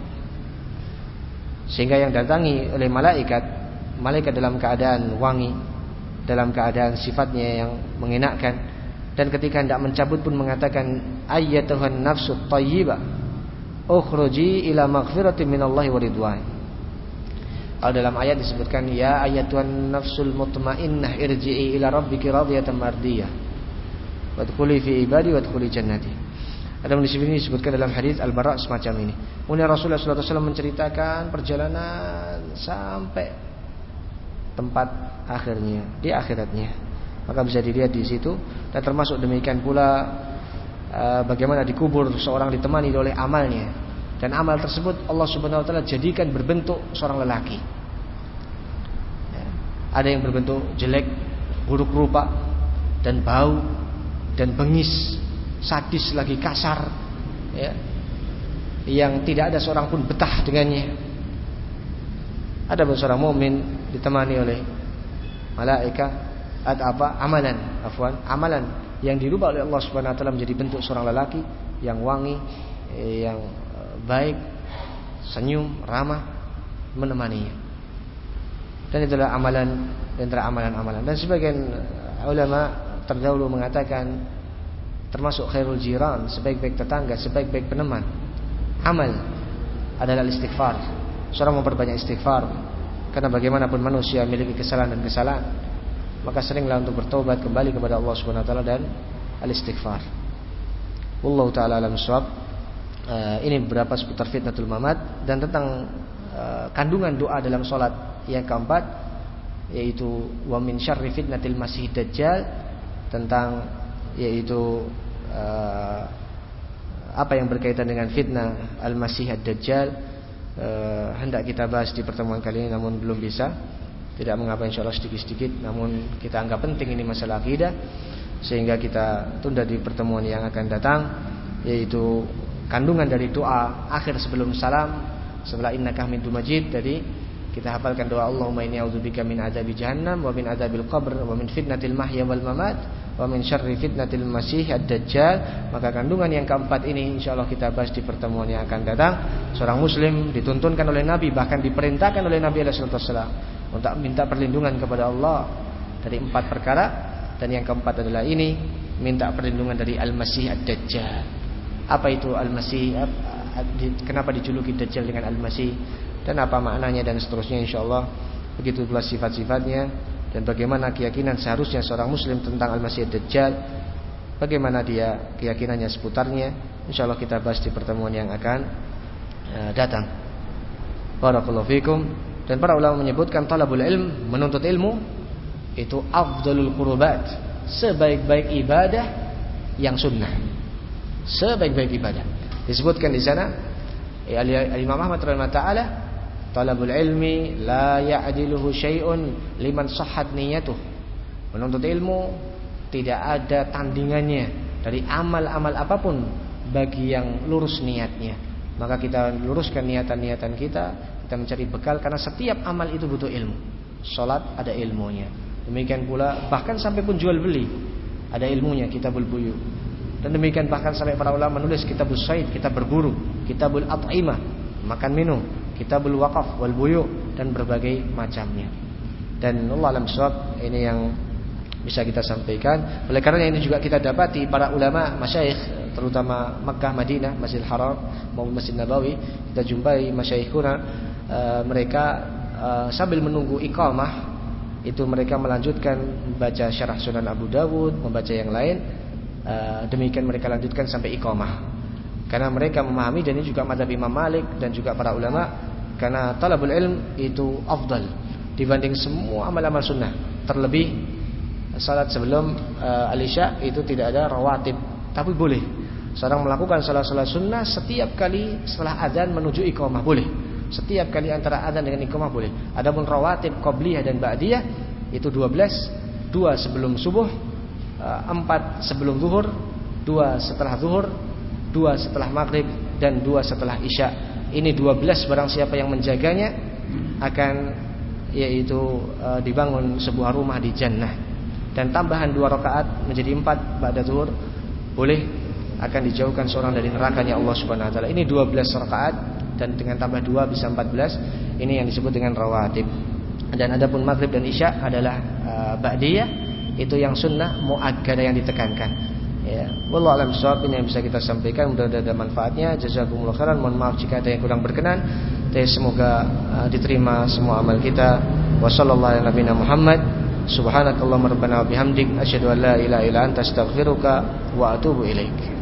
sehingga yang datangi oleh malaikat, malaikat dalam keadaan wangi, dalam keadaan sifatnya yang mengenakan, dan ketika hendak mencabut pun mengatakan ayyatuhan nafsut thayyibah ukhruji ila maghfiratin minallahi wa ridwan. Kalau dalam ayat disebutkan ya ayyatuhan nafsul mutmainnah irji'i ila rabbiki radiyatan mardiyah wadkhuli fi ibadi wadkhuli jannati. Ada di sini disebutkan dalam hadis Al-Bara semacam ini. Kemudian Rasulullah shallallahu alaihi wasallam menceritakan perjalanan sampai tempat akhirnya di akhiratnya. Maka bisa dilihat di situ, dan termasuk demikian pula uh, bagaimana dikubur seorang ditemani oleh amalnya, dan amal tersebut Allah Subhanahu wa taala jadikan berbentuk seorang lelaki. Ya. Ada yang berbentuk jelek, buruk rupa dan bau dan bengis, sadis lagi kasar ya, yang tidak ada seorang pun betah dengannya. Ada seorang mukmin ditemani oleh malaikat atau apa amalan afwan amalan yang dirubah oleh Allah Subhanahu wa taala menjadi bentuk seorang lelaki yang wangi, yang baik, senyum, ramah, menemaninya. Dan itulah amalan dan antara amalan-amalan. Dan sebagian ulama terdahulu mengatakan termasuk khairul jiran, sebaik-baik tetangga, sebaik-baik peneman, amal adalah istighfar. Seorang memperbanyak istighfar, karena bagaimanapun manusia memiliki kesalahan dan kesalahan, maka seringlah untuk bertobat kembali kepada Allah Subhanahu wa taala dan al-istighfar. Wallahu taala alam shawab. Uh, ini beberapa seputar fitnatul mamat dan tentang uh, kandungan doa dalam salat yang keempat, yaitu wa min syarri fitnatil masih dajjal, tentang yaitu uh, apa yang berkaitan dengan fitnah al-masih ad-dajjal. Uh, hendak kita bahas di pertemuan kali ini namun belum bisa. Tidak mengapa, insyaallah sedikit-sedikit, namun kita anggap penting ini masalah akidah, sehingga kita tunda di pertemuan yang akan datang, yaitu kandungan dari doa akhir sebelum salam setelah innaka hamidum majid. Jadi kita hafalkan doa Allahumma inni a'udzubika min adzabi jahannam wa min adzabil qabr wa min fitnatil mahya wal mamat wa min syarri fitnatil masih ad-dajjal. Maka kandungan yang keempat ini insyaallah kita bahas di pertemuan yang akan datang. Seorang muslim dituntunkan oleh Nabi, bahkan diperintahkan oleh Nabi sallallahu alaihi wasallam untuk minta perlindungan kepada Allah dari empat perkara, dan yang keempat adalah ini, minta perlindungan dari Al-Masih Ad-Dajjal. Apa itu Al-Masih? Kenapa dijuluki Dajjal dengan Al-Masih? Dan apa maknanya dan seterusnya, insyaallah. Begitu pula sifat-sifatnya dan bagaimana keyakinan seharusnya seorang muslim tentang Al-Masih Ad-Dajjal. Bagaimana dia keyakinannya seputarnya, insyaallah kita bahas di pertemuan yang akan uh, datang. Barakallahu fikum. Dan para ulama menyebutkan talabul ilm, menuntut ilmu, itu afdalul qurubat, sebaik-baik ibadah yang sunnah, sebaik-baik ibadah. Disebutkan di sana ya, Imam Ahmad rahimahullah taala, talabul ilmi la ya'diluhu syai'un liman sahhat niyatuh. Menuntut ilmu tidak ada tandingannya dari amal-amal apapun bagi yang lurus niatnya. Maka kita luruskan niatan-niatan kita, kita mencari bekal, karena setiap amal itu butuh ilmu. Salat ada ilmunya. Demikian pula bahkan sampai pun jual beli ada ilmunya, kitabul buyu. Dan demikian bahkan sampai para ulama menulis kitabul said, kitab berburu, kitabul at'imah, makan minum, kitabul waqaf wal buyu, dan berbagai macamnya. Dan Allah alam shawab, ini yang bisa kita sampaikan. Oleh karena ini juga kita dapati para ulama masyayikh, terutama Makkah, Madinah, Masjidil Haram maupun Masjid Nabawi, kita jumpai masyayikhuna, uh, mereka uh, sambil menunggu iqamah itu mereka melanjutkan membaca syarah Sunan Abu Dawud, membaca yang lain, uh, demikian mereka lanjutkan sampai iqamah, karena mereka memahami, dan ini juga mazhab Imam Malik dan juga para ulama, karena talabul ilm itu afdal dibanding semua amal-amal sunnah. Terlebih salat sebelum uh, al-isya itu tidak ada rawatib, tapi boleh Seorang melakukan salat-salat sunnah setiap kali setelah azan menuju iqamah boleh. Setiap kali antara azan dengan iqamah boleh. Adapun rawatib qabliyah dan ba'diyah itu dua belas, dua sebelum subuh, empat sebelum zuhur, dua setelah zuhur, dua setelah maghrib, dan dua setelah isya. Ini dua belas barang siapa yang menjaganya akan yaitu e, dibangun sebuah rumah di jannah. Dan tambahan dua rakaat menjadi empat ba'da zuhur boleh, akan dijauhkan seorang dari nerakanya Allah Subhanahu wa taala. Ini dua belas rakaat dan dengan tambah dua bisa empat belas. Ini yang disebut dengan rawatib. Dan adapun maghrib dan isya adalah uh, ba'diyah, itu yang sunnah muakkadah yang ditekankan. Ya, wallahu a'lam bishawab. Ini yang bisa kita sampaikan, mudah-mudahan ada manfaatnya. Jazakumullahu khairan. Mohon maaf jika ada yang kurang berkenan. Tapi semoga uh, diterima semua amal kita. Wassallallahu ala nabiyina Muhammad. Subhanakallahumma rabbana wa bihamdik asyhadu an la ilaha illa anta astaghfiruka wa atubu ilaik.